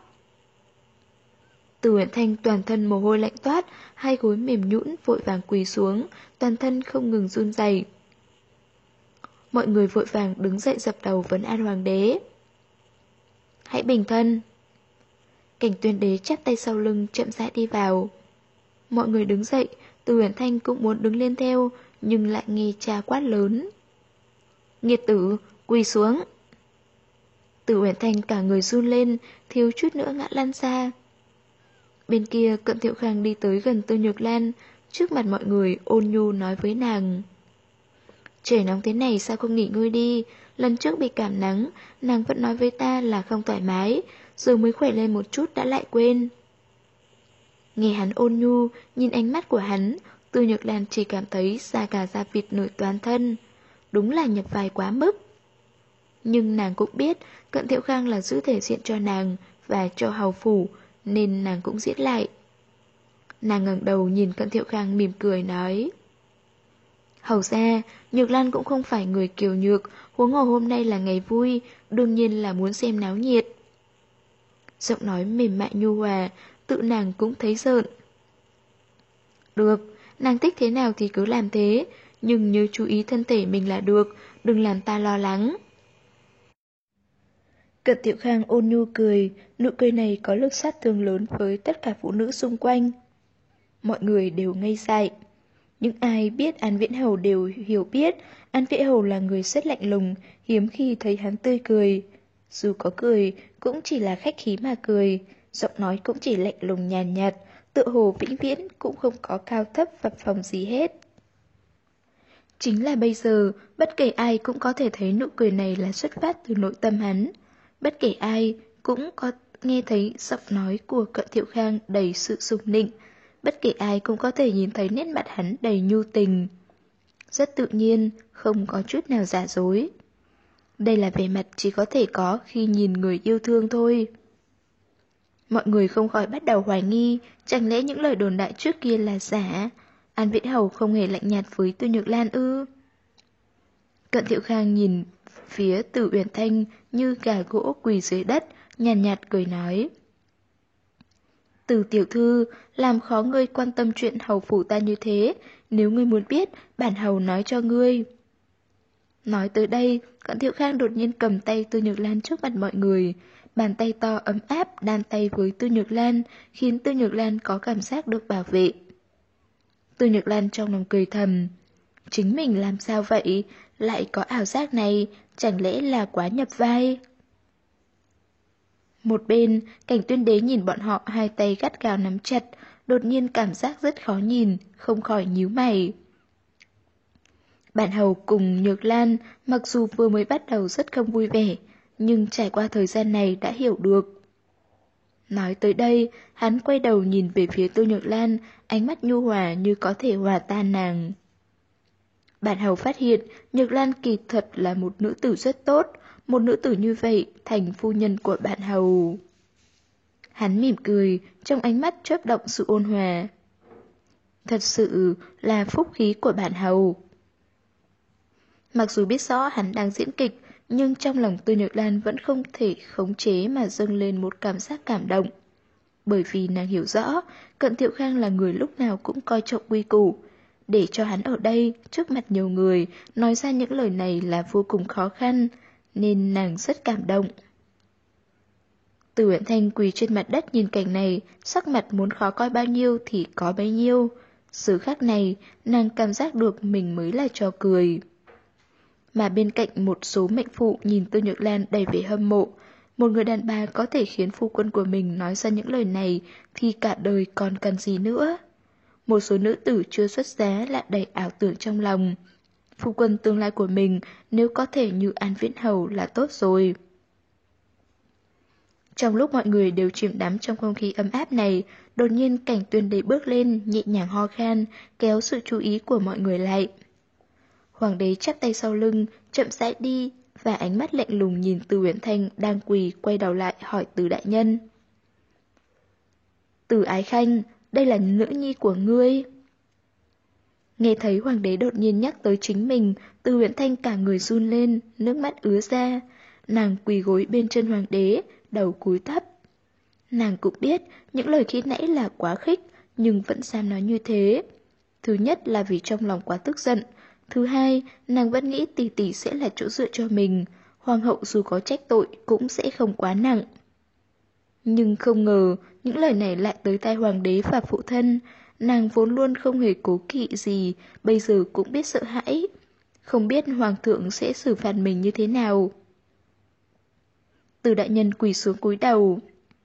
Từ Uyển Thanh toàn thân mồ hôi lạnh toát, hai gối mềm nhũn vội vàng quỳ xuống, toàn thân không ngừng run rẩy. Mọi người vội vàng đứng dậy dập đầu vấn an hoàng đế. Hãy bình thân. Cảnh Tuyên đế chắp tay sau lưng chậm rãi đi vào. Mọi người đứng dậy, Từ Uyển Thanh cũng muốn đứng lên theo, nhưng lại nghe cha quát lớn. Nghiệt tử, quỳ xuống. Từ Uyển Thanh cả người run lên, thiếu chút nữa ngã lăn ra. Bên kia Cận Thiệu Khang đi tới gần Từ Nhược Lan, trước mặt mọi người ôn nhu nói với nàng. Trời nóng thế này sao không nghỉ ngơi đi, lần trước bị cảm nắng, nàng vẫn nói với ta là không thoải mái, rồi mới khỏe lên một chút đã lại quên. Nghe hắn ôn nhu, nhìn ánh mắt của hắn, Từ Nhược Lan chỉ cảm thấy da gà da vịt nổi toàn thân. Đúng là nhập vai quá mức. Nhưng nàng cũng biết Cận Thiệu Khang là giữ thể diện cho nàng và cho hầu phủ, nên nàng cũng diễn lại. Nàng ngẩng đầu nhìn Cận Thiệu Khang mỉm cười nói. Hầu ra, Nhược Lan cũng không phải người kiều nhược, huống hồ hôm nay là ngày vui, đương nhiên là muốn xem náo nhiệt. Giọng nói mềm mại nhu hòa, tự nàng cũng thấy rợn. Được, nàng thích thế nào thì cứ làm thế, nhưng nhớ chú ý thân thể mình là được, đừng làm ta lo lắng. Cận Thiệu Khang ôn nhu cười, nụ cười này có lực sát thương lớn với tất cả phụ nữ xung quanh. Mọi người đều ngây dại. Những ai biết An Viễn Hầu đều hiểu biết, An Viễn Hầu là người rất lạnh lùng, hiếm khi thấy hắn tươi cười. Dù có cười, cũng chỉ là khách khí mà cười, giọng nói cũng chỉ lạnh lùng nhàn nhạt, tựa hồ vĩnh viễn cũng không có cao thấp phập phồng gì hết. Chính là bây giờ, bất kể ai cũng có thể thấy nụ cười này là xuất phát từ nội tâm hắn. Bất kể ai cũng có nghe thấy giọng nói của Cận Thiệu Khang đầy sự sùng nịnh. Bất kể ai cũng có thể nhìn thấy nét mặt hắn đầy nhu tình. Rất tự nhiên, không có chút nào giả dối. Đây là vẻ mặt chỉ có thể có khi nhìn người yêu thương thôi. Mọi người không khỏi bắt đầu hoài nghi, chẳng lẽ những lời đồn đại trước kia là giả? An Viễn Hầu không hề lạnh nhạt với Từ Nhược Lan ư? Cận Thiệu Khang nhìn phía Từ Uyển Thanh như gà gỗ quỳ dưới đất, nhàn nhạt cười nói. Từ tiểu thư, làm khó ngươi quan tâm chuyện hầu phủ ta như thế, nếu ngươi muốn biết, bản hầu nói cho ngươi. Nói tới đây, Cận Thiệu Khang đột nhiên cầm tay Tư Nhược Lan trước mặt mọi người. Bàn tay to ấm áp đan tay với Tư Nhược Lan, khiến Tư Nhược Lan có cảm giác được bảo vệ. Tư Nhược Lan trong lòng cười thầm. Chính mình làm sao vậy? Lại có ảo giác này, chẳng lẽ là quá nhập vai? Một bên, Cảnh Tuyên Đế nhìn bọn họ hai tay gắt gao nắm chặt, đột nhiên cảm giác rất khó nhìn, không khỏi nhíu mày. Bản hầu cùng Nhược Lan, mặc dù vừa mới bắt đầu rất không vui vẻ, nhưng trải qua thời gian này đã hiểu được. Nói tới đây, hắn quay đầu nhìn về phía Tô Nhược Lan, ánh mắt nhu hòa như có thể hòa tan nàng. Bản hầu phát hiện Nhược Lan kỳ thật là một nữ tử rất tốt, một nữ tử như vậy thành phu nhân của bản hầu. Hắn mỉm cười, trong ánh mắt chớp động sự ôn hòa. Thật sự là phúc khí của bản hầu. Mặc dù biết rõ hắn đang diễn kịch, nhưng trong lòng Tư Nhược Lan vẫn không thể khống chế mà dâng lên một cảm giác cảm động. Bởi vì nàng hiểu rõ, Cận Thiệu Khang là người lúc nào cũng coi trọng quy củ. Để cho hắn ở đây, trước mặt nhiều người, nói ra những lời này là vô cùng khó khăn, nên nàng rất cảm động. Từ Uyển Thanh quỳ trên mặt đất nhìn cảnh này, sắc mặt muốn khó coi bao nhiêu thì có bấy nhiêu. Giờ khắc này, nàng cảm giác được mình mới là trò cười. Mà bên cạnh một số mệnh phụ nhìn Tư Nhược Lan đầy vẻ hâm mộ. Một người đàn bà có thể khiến phu quân của mình nói ra những lời này thì cả đời còn cần gì nữa. Một số nữ tử chưa xuất giá lại đầy ảo tưởng trong lòng. Phu quân tương lai của mình nếu có thể như An Viễn Hầu là tốt rồi. Trong lúc mọi người đều chìm đắm trong không khí ấm áp này, đột nhiên Cảnh Tuyên Đế bước lên, nhẹ nhàng ho khan, kéo sự chú ý của mọi người lại. Hoàng đế chắp tay sau lưng, chậm rãi đi, và ánh mắt lạnh lùng nhìn Từ Uyển Thanh đang quỳ quay đầu lại hỏi Từ đại nhân. Từ Ái Khanh, đây là nữ nhi của ngươi. Nghe thấy hoàng đế đột nhiên nhắc tới chính mình, Từ Uyển Thanh cả người run lên, nước mắt ứa ra. Nàng quỳ gối bên chân hoàng đế, đầu cúi thấp. Nàng cũng biết những lời khi nãy là quá khích, nhưng vẫn dám nói như thế. Thứ nhất là vì trong lòng quá tức giận. Thứ hai, nàng vẫn nghĩ tỷ tỷ sẽ là chỗ dựa cho mình. Hoàng hậu dù có trách tội cũng sẽ không quá nặng. Nhưng không ngờ, những lời này lại tới tai hoàng đế và phụ thân. Nàng vốn luôn không hề cố kỵ gì, bây giờ cũng biết sợ hãi. Không biết hoàng thượng sẽ xử phạt mình như thế nào. Từ đại nhân quỳ xuống cúi đầu.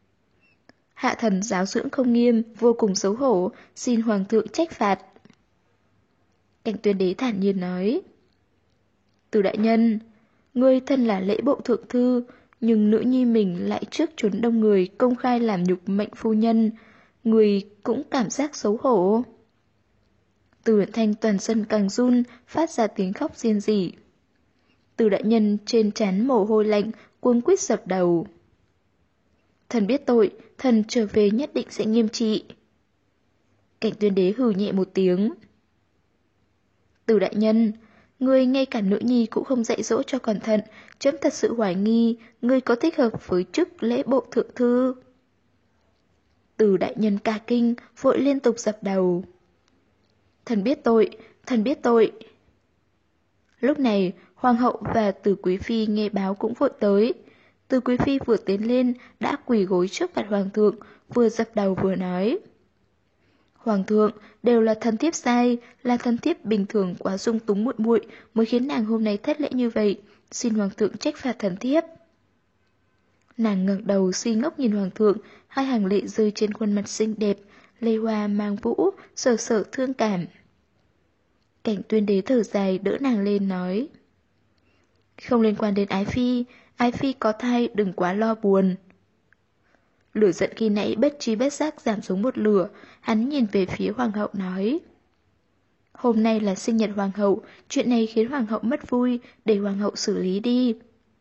Hạ thần giáo dưỡng không nghiêm, vô cùng xấu hổ, xin hoàng thượng trách phạt. Cảnh Tuyên Đế thản nhiên nói. Từ đại nhân, ngươi thân là lễ bộ thượng thư, nhưng nữ nhi mình lại trước chốn đông người công khai làm nhục mệnh phu nhân, người cũng cảm giác xấu hổ. Từ Uyển Thanh toàn thân càng run, phát ra tiếng khóc riêng rỉ. Từ đại nhân trên trán mồ hôi lạnh, cuống quýt dập đầu. Thần biết tội, thần trở về nhất định sẽ nghiêm trị. Cảnh Tuyên Đế hừ nhẹ một tiếng. Từ đại nhân, ngươi ngay cả nữ nhi cũng không dạy dỗ cho cẩn thận, chấm thật sự hoài nghi, ngươi có thích hợp với chức lễ bộ thượng thư. Từ đại nhân cả kinh, vội liên tục dập đầu. Thần biết tội, thần biết tội. Lúc này, hoàng hậu và Từ Quý Phi nghe báo cũng vội tới. Từ Quý Phi vừa tiến lên, đã quỳ gối trước mặt hoàng thượng, vừa dập đầu vừa nói. Hoàng thượng, đều là thần thiếp sai, là thần thiếp bình thường quá dung túng muội muội mới khiến nàng hôm nay thất lễ như vậy, xin hoàng thượng trách phạt thần thiếp. Nàng ngẩng đầu si ngốc nhìn hoàng thượng, hai hàng lệ rơi trên khuôn mặt xinh đẹp, lê hoa mang vũ, sở sở thương cảm. Cảnh Tuyên Đế thở dài đỡ nàng lên nói. Không liên quan đến Ái Phi có thai đừng quá lo buồn. Lửa giận khi nãy bất trí bất giác giảm xuống một lửa, hắn nhìn về phía hoàng hậu nói. Hôm nay là sinh nhật hoàng hậu, chuyện này khiến hoàng hậu mất vui, để hoàng hậu xử lý đi.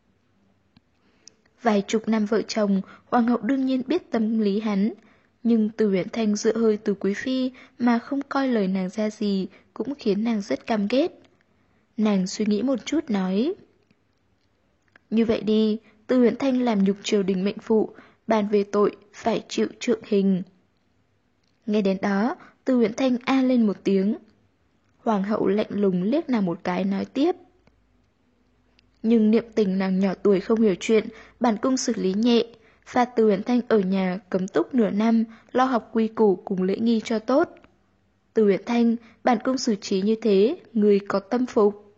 Vài chục năm vợ chồng, hoàng hậu đương nhiên biết tâm lý hắn, nhưng Từ Uyển Thanh dựa hơi Từ Quý Phi mà không coi lời nàng ra gì cũng khiến nàng rất căm ghét. Nàng suy nghĩ một chút nói. Như vậy đi, Từ Uyển Thanh làm nhục triều đình mệnh phụ, bàn về tội phải chịu trượng hình. Nghe đến đó, Từ Uyển Thanh a lên một tiếng. Hoàng hậu lạnh lùng liếc nàng một cái nói tiếp. Nhưng niệm tình nàng nhỏ tuổi không hiểu chuyện, bản cung xử lý nhẹ. Phạt Từ Uyển Thanh ở nhà cấm túc nửa năm, lo học quy củ cùng lễ nghi cho tốt. Từ Uyển Thanh, bản cung xử trí như thế, người có tâm phục.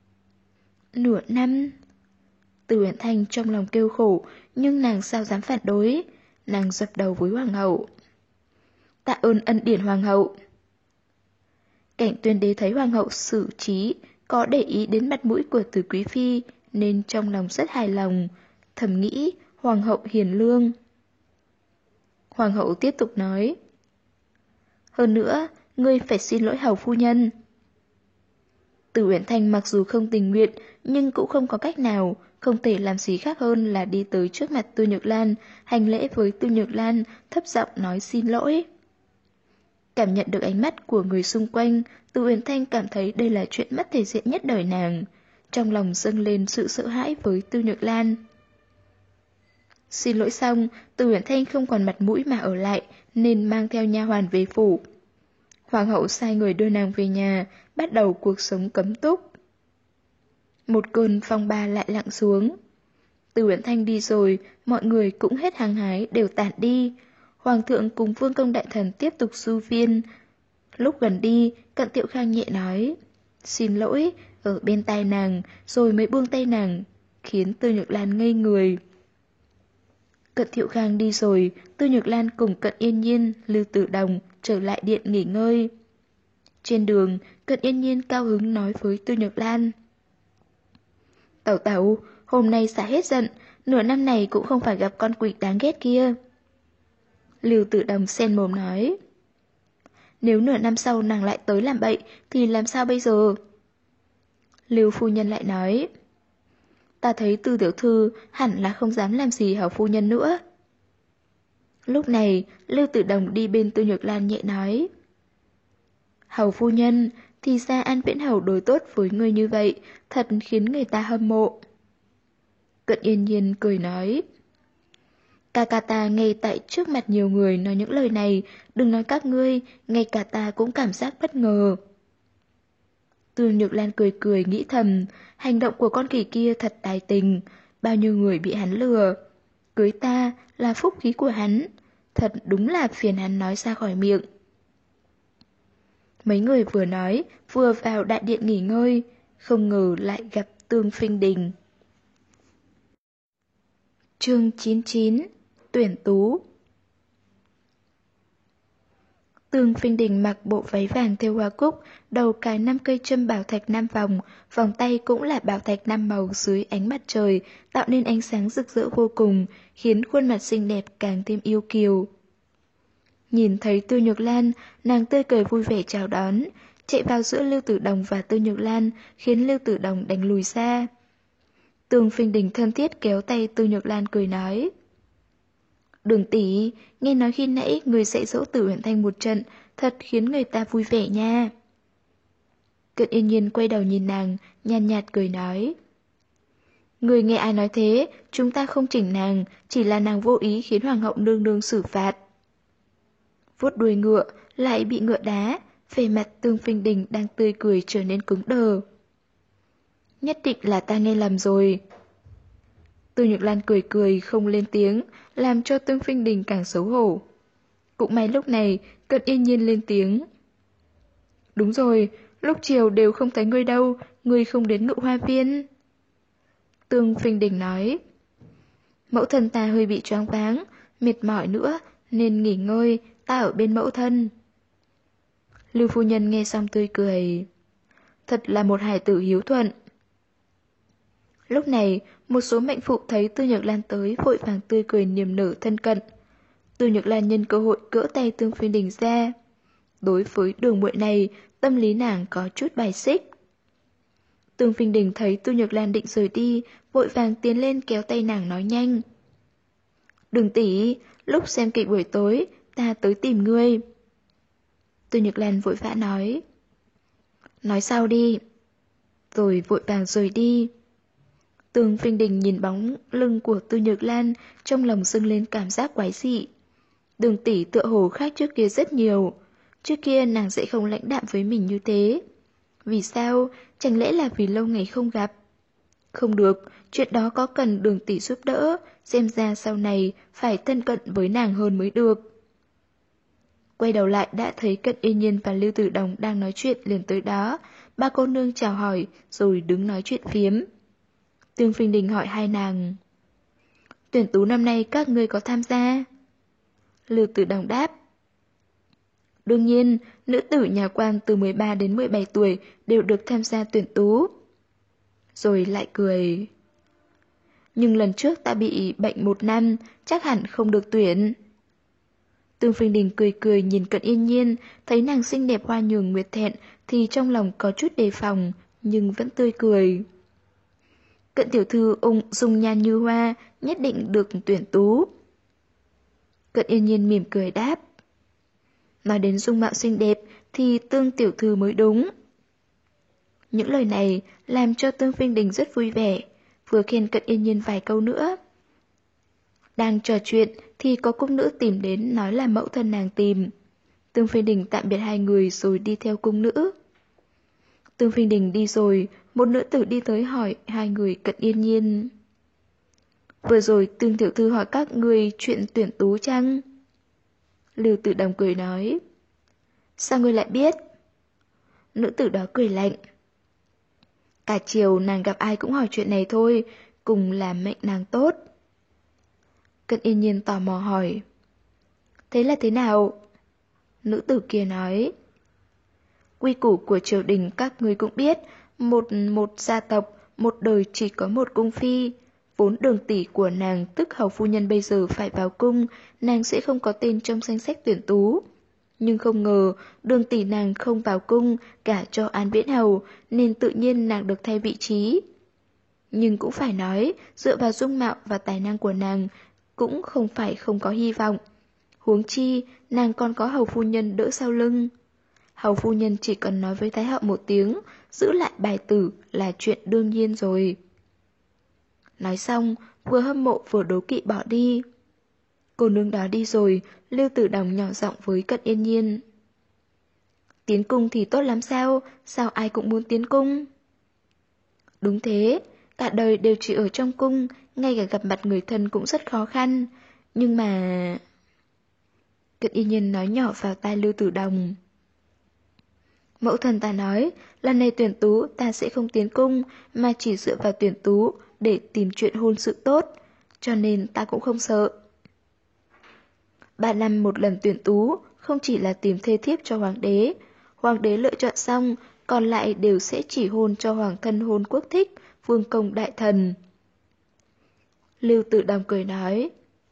Nửa năm? Từ Uyển Thanh trong lòng kêu khổ, nhưng nàng sao dám phản đối. Nàng dập đầu với hoàng hậu. Tạ ơn ân điển hoàng hậu. Cảnh Tuyên Đế thấy hoàng hậu xử trí, có để ý đến mặt mũi của Từ Quý Phi, nên trong lòng rất hài lòng, thầm nghĩ hoàng hậu hiền lương. Hoàng hậu tiếp tục nói. Hơn nữa, ngươi phải xin lỗi hầu phu nhân. Từ Uyển Thanh mặc dù không tình nguyện, nhưng cũng không có cách nào, không thể làm gì khác hơn là đi tới trước mặt Tư Nhược Lan, hành lễ với Tư Nhược Lan, thấp giọng nói xin lỗi. Cảm nhận được ánh mắt của người xung quanh, Từ Uyển Thanh cảm thấy đây là chuyện mất thể diện nhất đời nàng. Trong lòng dâng lên sự sợ hãi với Tư Nhược Lan. Xin lỗi xong, Từ Uyển Thanh không còn mặt mũi mà ở lại, nên mang theo nha hoàn về phủ. Hoàng hậu sai người đưa nàng về nhà, bắt đầu cuộc sống cấm túc. Một cơn phong ba lại lặng xuống. Từ Uyển Thanh đi rồi, mọi người cũng hết hăng hái đều tản đi. Hoàng thượng cùng vương công đại thần tiếp tục du viên. Lúc gần đi, Cận Tiệu Khang nhẹ nói xin lỗi ở bên tai nàng, rồi mới buông tay nàng, khiến Tư Nhược Lan ngây người. Cận Thiệu Khang đi rồi, Tư Nhược Lan cùng Cận Yên Nhiên, Lưu Tử Đồng trở lại điện nghỉ ngơi. Trên đường, Cận Yên Nhiên cao hứng nói với Tư Nhược Lan. Tẩu tẩu, hôm nay xả hết giận, nửa năm này cũng không phải gặp con quỷ đáng ghét kia. Lưu Tử Đồng xen mồm nói. Nếu nửa năm sau nàng lại tới làm bậy, thì làm sao bây giờ? Lưu phu nhân lại nói. Ta thấy Tư tiểu thư hẳn là không dám làm gì hảo phu nhân nữa. Lúc này, Lưu Tử Đồng đi bên Tư Nhược Lan nhẹ nói. Hầu phu nhân, thì ra An Viễn Hầu đối tốt với người như vậy, thật khiến người ta hâm mộ. Cận Yên Nhiên cười nói. Ca ca ta ngay tại trước mặt nhiều người nói những lời này, đừng nói các ngươi, ngay cả ta cũng cảm giác bất ngờ. Tư Nhược Lan cười cười nghĩ thầm, hành động của con khỉ kia thật tài tình, bao nhiêu người bị hắn lừa. Cưới ta là phúc khí của hắn, thật đúng là phiền hắn nói ra khỏi miệng. Mấy người vừa nói, vừa vào đại điện nghỉ ngơi, không ngờ lại gặp Tương Phinh Đình. Chương 99 Tuyển tú. Tương Phinh Đình mặc bộ váy vàng thêu hoa cúc, đầu cài 5 cây châm bảo thạch 5 vòng, vòng tay cũng là bảo thạch 5 màu dưới ánh mặt trời, tạo nên ánh sáng rực rỡ vô cùng, khiến khuôn mặt xinh đẹp càng thêm yêu kiều. Nhìn thấy Tư Nhược Lan, nàng tươi cười vui vẻ chào đón, chạy vào giữa Lưu Tử Đồng và Tư Nhược Lan, khiến Lưu Tử Đồng đánh lùi ra. Tương Phinh Đình thân thiết kéo tay Tư Nhược Lan cười nói. Đường tỷ, nghe nói khi nãy người dạy dỗ Tử Uyển Thanh một trận, thật khiến người ta vui vẻ nha. Cận Yên Nhiên quay đầu nhìn nàng, nhàn nhạt cười nói. Người nghe ai nói thế, chúng ta không chỉnh nàng, chỉ là nàng vô ý khiến Hoàng hậu nương nương xử phạt. Vuốt đuôi ngựa, lại bị ngựa đá, vẻ mặt Tương Phinh Đình đang tươi cười trở nên cứng đờ. Nhất định là ta nghe lầm rồi. Tư Nhược Lan cười cười không lên tiếng, làm cho Tương Phinh Đình càng xấu hổ. Cũng may lúc này, Cận Yên Nhiên lên tiếng. Đúng rồi, lúc chiều đều không thấy ngươi đâu, ngươi không đến Ngự Hoa Viên. Tương Phinh Đình nói. Mẫu thân ta hơi bị choáng váng, mệt mỏi nữa, nên nghỉ ngơi, ta ở bên mẫu thân. Lưu phu nhân nghe xong tươi cười. Thật là một hài tử hiếu thuận. Lúc này, một số mệnh phụ thấy Tư Nhược Lan tới vội vàng tươi cười niềm nở thân cận. Tư Nhược Lan nhân cơ hội gỡ tay Tương Phinh Đình ra. Đối với đường muội này, tâm lý nàng có chút bài xích. Tương Phinh Đình thấy Tư Nhược Lan định rời đi, vội vàng tiến lên kéo tay nàng nói nhanh. Đường tỷ, lúc xem kịch buổi tối, ta tới tìm ngươi. Tư Nhược Lan vội vã nói. Nói sau đi. Rồi vội vàng rời đi. Tương Phinh Đình nhìn bóng lưng của Tư Nhược Lan, trong lòng dâng lên cảm giác quái dị. Đường tỷ tựa hồ khác trước kia rất nhiều. Trước kia nàng sẽ không lãnh đạm với mình như thế. Vì sao? Chẳng lẽ là vì lâu ngày không gặp? Không được, chuyện đó có cần Đường tỷ giúp đỡ, xem ra sau này phải thân cận với nàng hơn mới được. Quay đầu lại đã thấy Cận Yên Nhiên và Lưu Tử Đồng đang nói chuyện liền tới đó. Ba cô nương chào hỏi rồi đứng nói chuyện phiếm. Tương Phinh Đình hỏi hai nàng: tuyển tú năm nay các ngươi có tham gia? Lưu Tử Đồng đáp: đương nhiên, nữ tử nhà quan từ 13 đến 17 tuổi đều được tham gia tuyển tú. Rồi lại cười: nhưng lần trước ta bị bệnh 1 năm, chắc hẳn không được tuyển. Tương Phinh Đình cười cười nhìn Cận Yên Nhiên, thấy nàng xinh đẹp hoa nhường nguyệt thẹn thì trong lòng có chút đề phòng, nhưng vẫn tươi cười. Cận tiểu thư dung nhan như hoa, nhất định được tuyển tú. Cận Yên Nhiên mỉm cười đáp: nói đến dung mạo xinh đẹp thì Tương tiểu thư mới đúng. Những lời này làm cho Tương Phinh Đình rất vui vẻ, vừa khen Cận Yên Nhiên vài câu nữa. Đang trò chuyện thì có cung nữ tìm đến nói là mẫu thân nàng tìm. Tương Phinh Đình tạm biệt hai người rồi đi theo cung nữ. Tương Phinh Đình đi rồi, một nữ tử đi tới hỏi hai người Cận Yên Nhiên: vừa rồi Tương tiểu thư hỏi các người chuyện tuyển tú chăng? Lưu Tử Đồng cười nói: sao ngươi lại biết? Nữ tử đó cười lạnh: cả chiều nàng gặp ai cũng hỏi chuyện này thôi, cùng làm mệnh nàng tốt. Cận Yên Nhiên tò mò hỏi: thế là thế nào? Nữ tử kia nói: quy củ của triều đình các ngươi cũng biết, một gia tộc, một đời chỉ có một cung phi. Vốn Đường tỷ của nàng tức hầu phu nhân bây giờ phải vào cung, nàng sẽ không có tên trong danh sách tuyển tú. Nhưng không ngờ Đường tỷ nàng không vào cung, gả cho An Viễn hầu, nên tự nhiên nàng được thay vị trí. Nhưng cũng phải nói, dựa vào dung mạo và tài năng của nàng, cũng không phải không có hy vọng. Huống chi, nàng còn có hầu phu nhân đỡ sau lưng. Hầu phu nhân chỉ cần nói với Thái hậu một tiếng, giữ lại bài tử là chuyện đương nhiên rồi. Nói xong, vừa hâm mộ vừa đố kỵ bỏ đi. Cô nương đó đi rồi, Lưu Tử Đồng nhỏ giọng với Cận Yên Nhiên: tiến cung thì tốt lắm sao? Sao ai cũng muốn tiến cung? Đúng thế, cả đời đều chỉ ở trong cung, ngay cả gặp mặt người thân cũng rất khó khăn. Nhưng mà... Cận Yên Nhiên nói nhỏ vào tai Lưu Tử Đồng: mẫu thân ta nói, lần này tuyển tú ta sẽ không tiến cung, mà chỉ dựa vào tuyển tú để tìm chuyện hôn sự tốt, cho nên ta cũng không sợ. 3 năm một lần tuyển tú, không chỉ là tìm thê thiếp cho hoàng đế lựa chọn xong, còn lại đều sẽ chỉ hôn cho hoàng thân hôn quốc thích, vương công đại thần. Lưu Tử Đồng cười nói: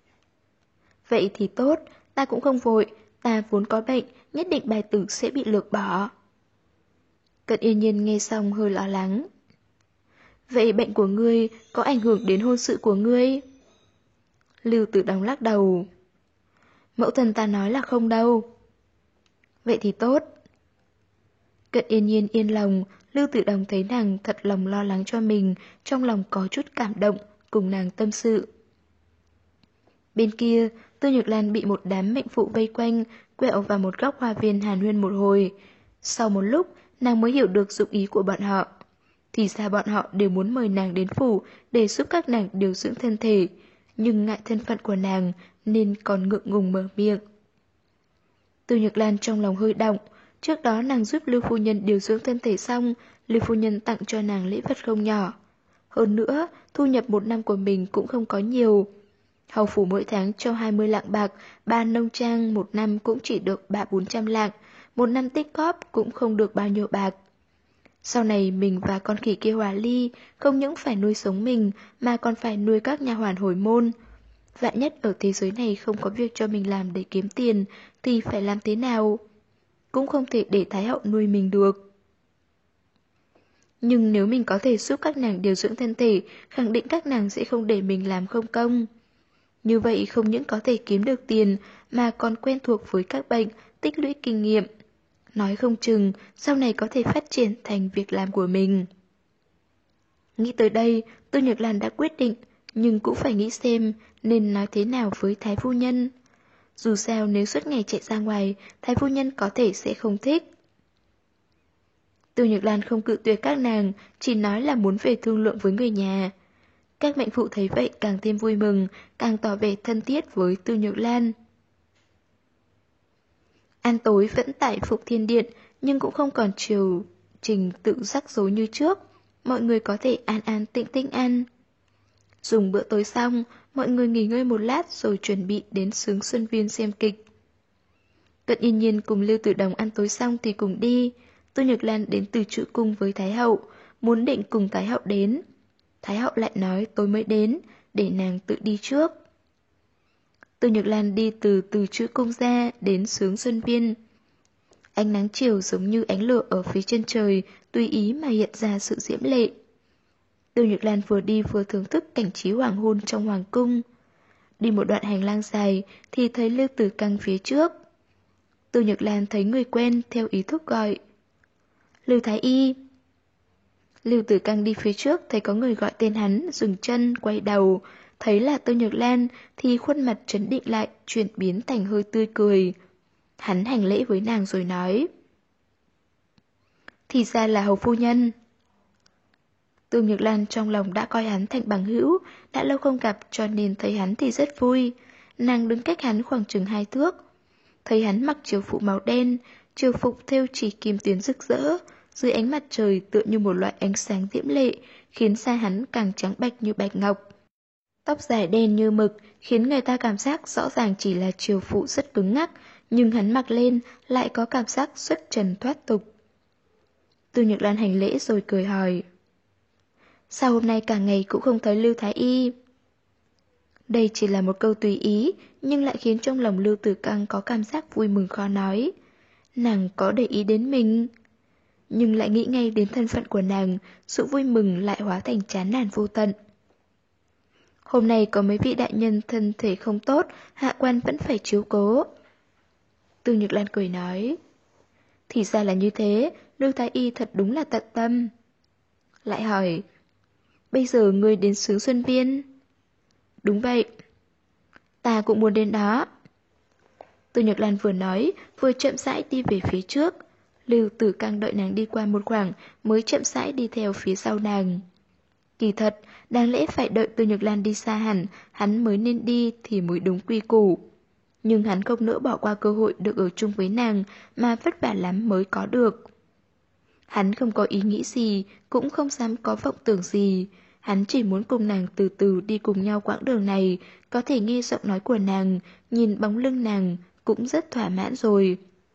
vậy thì tốt, ta cũng không vội, ta vốn có bệnh, nhất định bài tử sẽ bị lược bỏ. Cận Yên Nhiên nghe xong hơi lo lắng: vậy bệnh của ngươi có ảnh hưởng đến hôn sự của ngươi? Lưu Tử Đồng lắc đầu: mẫu thân ta nói là không đâu. Vậy thì tốt. Cận Yên Nhiên yên lòng, Lưu Tử Đồng thấy nàng thật lòng lo lắng cho mình, trong lòng có chút cảm động, cùng nàng tâm sự. Bên kia, Tư Nhược Lan bị một đám mệnh phụ vây quanh, quẹo vào một góc hoa viên hàn huyên một hồi. Sau một lúc, nàng mới hiểu được dụng ý của bọn họ. Thì ra bọn họ đều muốn mời nàng đến phủ để giúp các nàng điều dưỡng thân thể, nhưng ngại thân phận của nàng nên còn ngượng ngùng mở miệng. Tư Nhược Lan trong lòng hơi động. Trước đó nàng giúp Lưu phu nhân điều dưỡng thân thể xong, Lưu phu nhân tặng cho nàng lễ vật không nhỏ. Hơn nữa, thu nhập 1 năm của mình cũng không có nhiều. Hầu phủ mỗi tháng cho 20 lạng bạc, 3 nông trang 1 năm cũng chỉ được 300-400 lạng, 1 năm tích cóp cũng không được bao nhiêu bạc. Sau này mình và con khỉ kia hòa ly, không những phải nuôi sống mình mà còn phải nuôi các nha hoàn hồi môn. Vạn nhất ở thế giới này không có việc cho mình làm để kiếm tiền thì phải làm thế nào? Cũng không thể để Thái hậu nuôi mình được. Nhưng nếu mình có thể giúp các nàng điều dưỡng thân thể, khẳng định các nàng sẽ không để mình làm không công. Như vậy không những có thể kiếm được tiền mà còn quen thuộc với các bệnh, tích lũy kinh nghiệm. Nói không chừng sau này có thể phát triển thành việc làm của mình. Nghĩ tới đây, Tư Nhược Lan đã quyết định, nhưng cũng phải nghĩ xem nên nói thế nào với Thái phu nhân. Dù sao nếu suốt ngày chạy ra ngoài, thái phu nhân có thể sẽ không thích. Tiêu Nhược Lan không cự tuyệt các nàng, chỉ nói là muốn về thương lượng với người nhà. Các mệnh phụ thấy vậy càng thêm vui mừng, càng tỏ vẻ thân thiết với Tiêu Nhược Lan. Ăn tối vẫn tại Phục Thiên Điện, nhưng cũng không còn triều trình tự rắc rối như trước. Mọi người có thể an an tĩnh tĩnh ăn. Dùng bữa tối xong, mọi người nghỉ ngơi một lát rồi chuẩn bị đến Sướng Xuân Viên xem kịch. Cận Yên Nhiên cùng Lưu Tử Đồng ăn tối xong thì cùng đi. Tô Nhược Lan đến từ Trữ Cung với Thái Hậu, muốn định cùng Thái Hậu đến. Thái Hậu lại nói tối mới đến, để nàng tự đi trước. Tô Nhược Lan đi từ Trữ Cung ra đến Sướng Xuân Viên. Ánh nắng chiều giống như ánh lửa ở phía chân trời, tùy ý mà hiện ra sự diễm lệ. Tô Nhược Lan vừa đi vừa thưởng thức cảnh trí hoàng hôn trong hoàng cung. Đi một đoạn hành lang dài thì thấy Lưu Tử Căng phía trước. Tô Nhược Lan thấy người quen theo ý thúc gọi. Lưu Thái Y. Lưu Tử Căng đi phía trước thấy có người gọi tên hắn, dừng chân, quay đầu. Thấy là Tô Nhược Lan thì khuôn mặt trấn định lại, chuyển biến thành hơi tươi cười. Hắn hành lễ với nàng rồi nói. Thì ra là hầu phu nhân. Tô Nhược Lan trong lòng đã coi hắn thành bằng hữu, đã lâu không gặp cho nên thấy hắn thì rất vui. Nàng đứng cách hắn khoảng chừng 2 thước. Thấy hắn mặc triều phụ màu đen, triều phục thêu chỉ kim tuyến rực rỡ, dưới ánh mặt trời tựa như một loại ánh sáng diễm lệ, khiến da hắn càng trắng bạch như bạch ngọc. Tóc dài đen như mực, khiến người ta cảm giác rõ ràng chỉ là triều phụ rất cứng ngắc, nhưng hắn mặc lên lại có cảm giác xuất trần thoát tục. Tô Nhược Lan hành lễ rồi cười hỏi. Sao hôm nay cả ngày cũng không thấy Lưu Thái Y? Đây chỉ là một câu tùy ý, nhưng lại khiến trong lòng Lưu Tử Căng có cảm giác vui mừng khó nói. Nàng có để ý đến mình, nhưng lại nghĩ ngay đến thân phận của nàng, sự vui mừng lại hóa thành chán nản vô tận. Hôm nay có mấy vị đại nhân thân thể không tốt, hạ quan vẫn phải chiếu cố. Tô Nhược Lan cười nói. Thì ra là như thế, Lưu Thái Y thật đúng là tận tâm. Lại hỏi. Bây giờ ngươi đến Sướng Xuân Viên? Đúng vậy. Ta cũng muốn đến đó. Tô Nhược Lan vừa nói, vừa chậm rãi đi về phía trước. Lưu Tử Căng đợi nàng đi qua một khoảng, mới chậm rãi đi theo phía sau nàng. Kỳ thật, đáng lẽ phải đợi Tô Nhược Lan đi xa hẳn, hắn mới nên đi thì mới đúng quy củ. Nhưng hắn không nỡ bỏ qua cơ hội được ở chung với nàng mà vất vả lắm mới có được. Hắn không có ý nghĩ gì, cũng không dám có vọng tưởng gì. Hắn chỉ muốn cùng nàng từ từ đi cùng nhau quãng đường này, có thể nghe giọng nói của nàng, nhìn bóng lưng nàng, cũng rất thỏa mãn rồi.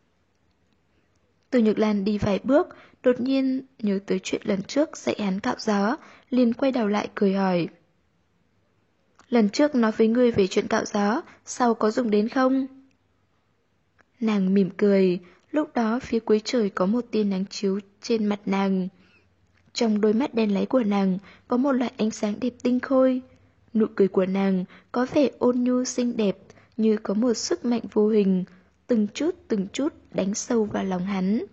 Tô Nhược Lan đi vài bước, đột nhiên nhớ tới chuyện lần trước dạy hắn cạo gió, liền quay đầu lại cười hỏi. Lần trước nói với ngươi về chuyện cạo gió, sau có dùng đến không? Nàng mỉm cười, lúc đó phía cuối trời có một tia nắng chiếu trên mặt nàng. Trong đôi mắt đen láy của nàng có một loại ánh sáng đẹp tinh khôi. Nụ cười của nàng có vẻ ôn nhu xinh đẹp, như có một sức mạnh vô hình, từng chút đánh sâu vào lòng hắn.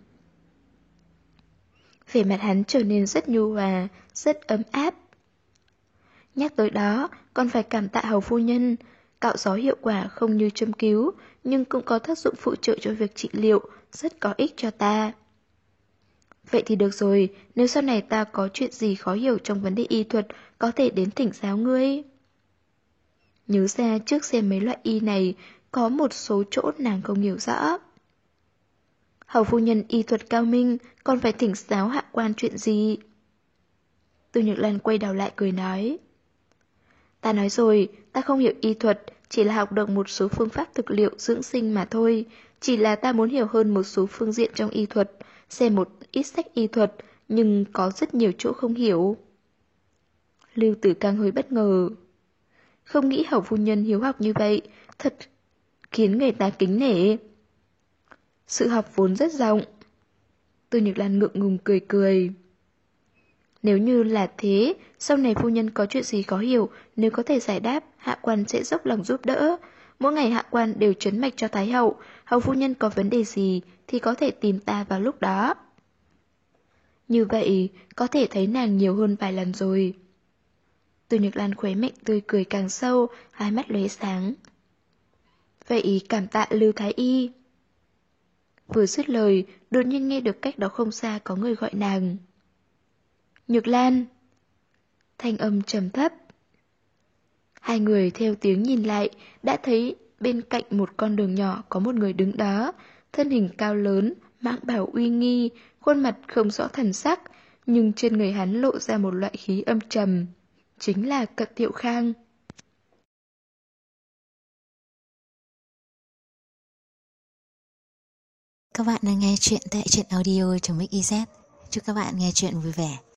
Vẻ mặt hắn trở nên rất nhu hòa, rất ấm áp. Nhắc tới đó, còn phải cảm tạ hầu phu nhân. Cạo gió hiệu quả không như châm cứu, nhưng cũng có tác dụng phụ trợ cho việc trị liệu, rất có ích cho ta. Vậy thì được rồi, nếu sau này ta có chuyện gì khó hiểu trong vấn đề y thuật, có thể đến thỉnh giáo ngươi. Nhớ ra trước xem mấy loại y này, có một số chỗ nàng không hiểu rõ. Hầu phu nhân y thuật cao minh, còn phải thỉnh giáo hạ quan chuyện gì? Tô Nhược Lan quay đầu lại cười nói. Ta nói rồi, ta không hiểu y thuật, chỉ là học được một số phương pháp thực liệu dưỡng sinh mà thôi. Chỉ là ta muốn hiểu hơn một số phương diện trong y thuật, xem một ít sách y thuật, nhưng có rất nhiều chỗ không hiểu. Lưu Tử Căng hơi bất ngờ. Không nghĩ hầu phu nhân hiếu học như vậy, thật khiến người ta kính nể. Sự học vốn rất rộng. Tô Nhược Lan ngượng ngùng cười cười. Nếu như là thế, sau này phu nhân có chuyện gì khó hiểu, nếu có thể giải đáp, hạ quan sẽ dốc lòng giúp đỡ. Mỗi ngày hạ quan đều trấn mạch cho Thái hậu, hầu phu nhân có vấn đề gì thì có thể tìm ta vào lúc đó. Như vậy, có thể thấy nàng nhiều hơn vài lần rồi. Tô Nhược Lan khóe miệng tươi cười càng sâu, hai mắt lóe sáng. Vậy cảm tạ Lưu Thái Y. Vừa dứt lời, đột nhiên nghe được cách đó không xa có người gọi nàng. Nhược Lan. Thanh âm trầm thấp. Hai người theo tiếng nhìn lại, đã thấy bên cạnh một con đường nhỏ có một người đứng đó, thân hình cao lớn, mãng bảo uy nghi, khuôn mặt không rõ thần sắc, nhưng trên người hắn lộ ra một loại khí âm trầm. Chính là Cận Thiệu Khang. Các bạn đang nghe chuyện tại truyện audio.mix.iz. Chúc các bạn nghe chuyện vui vẻ.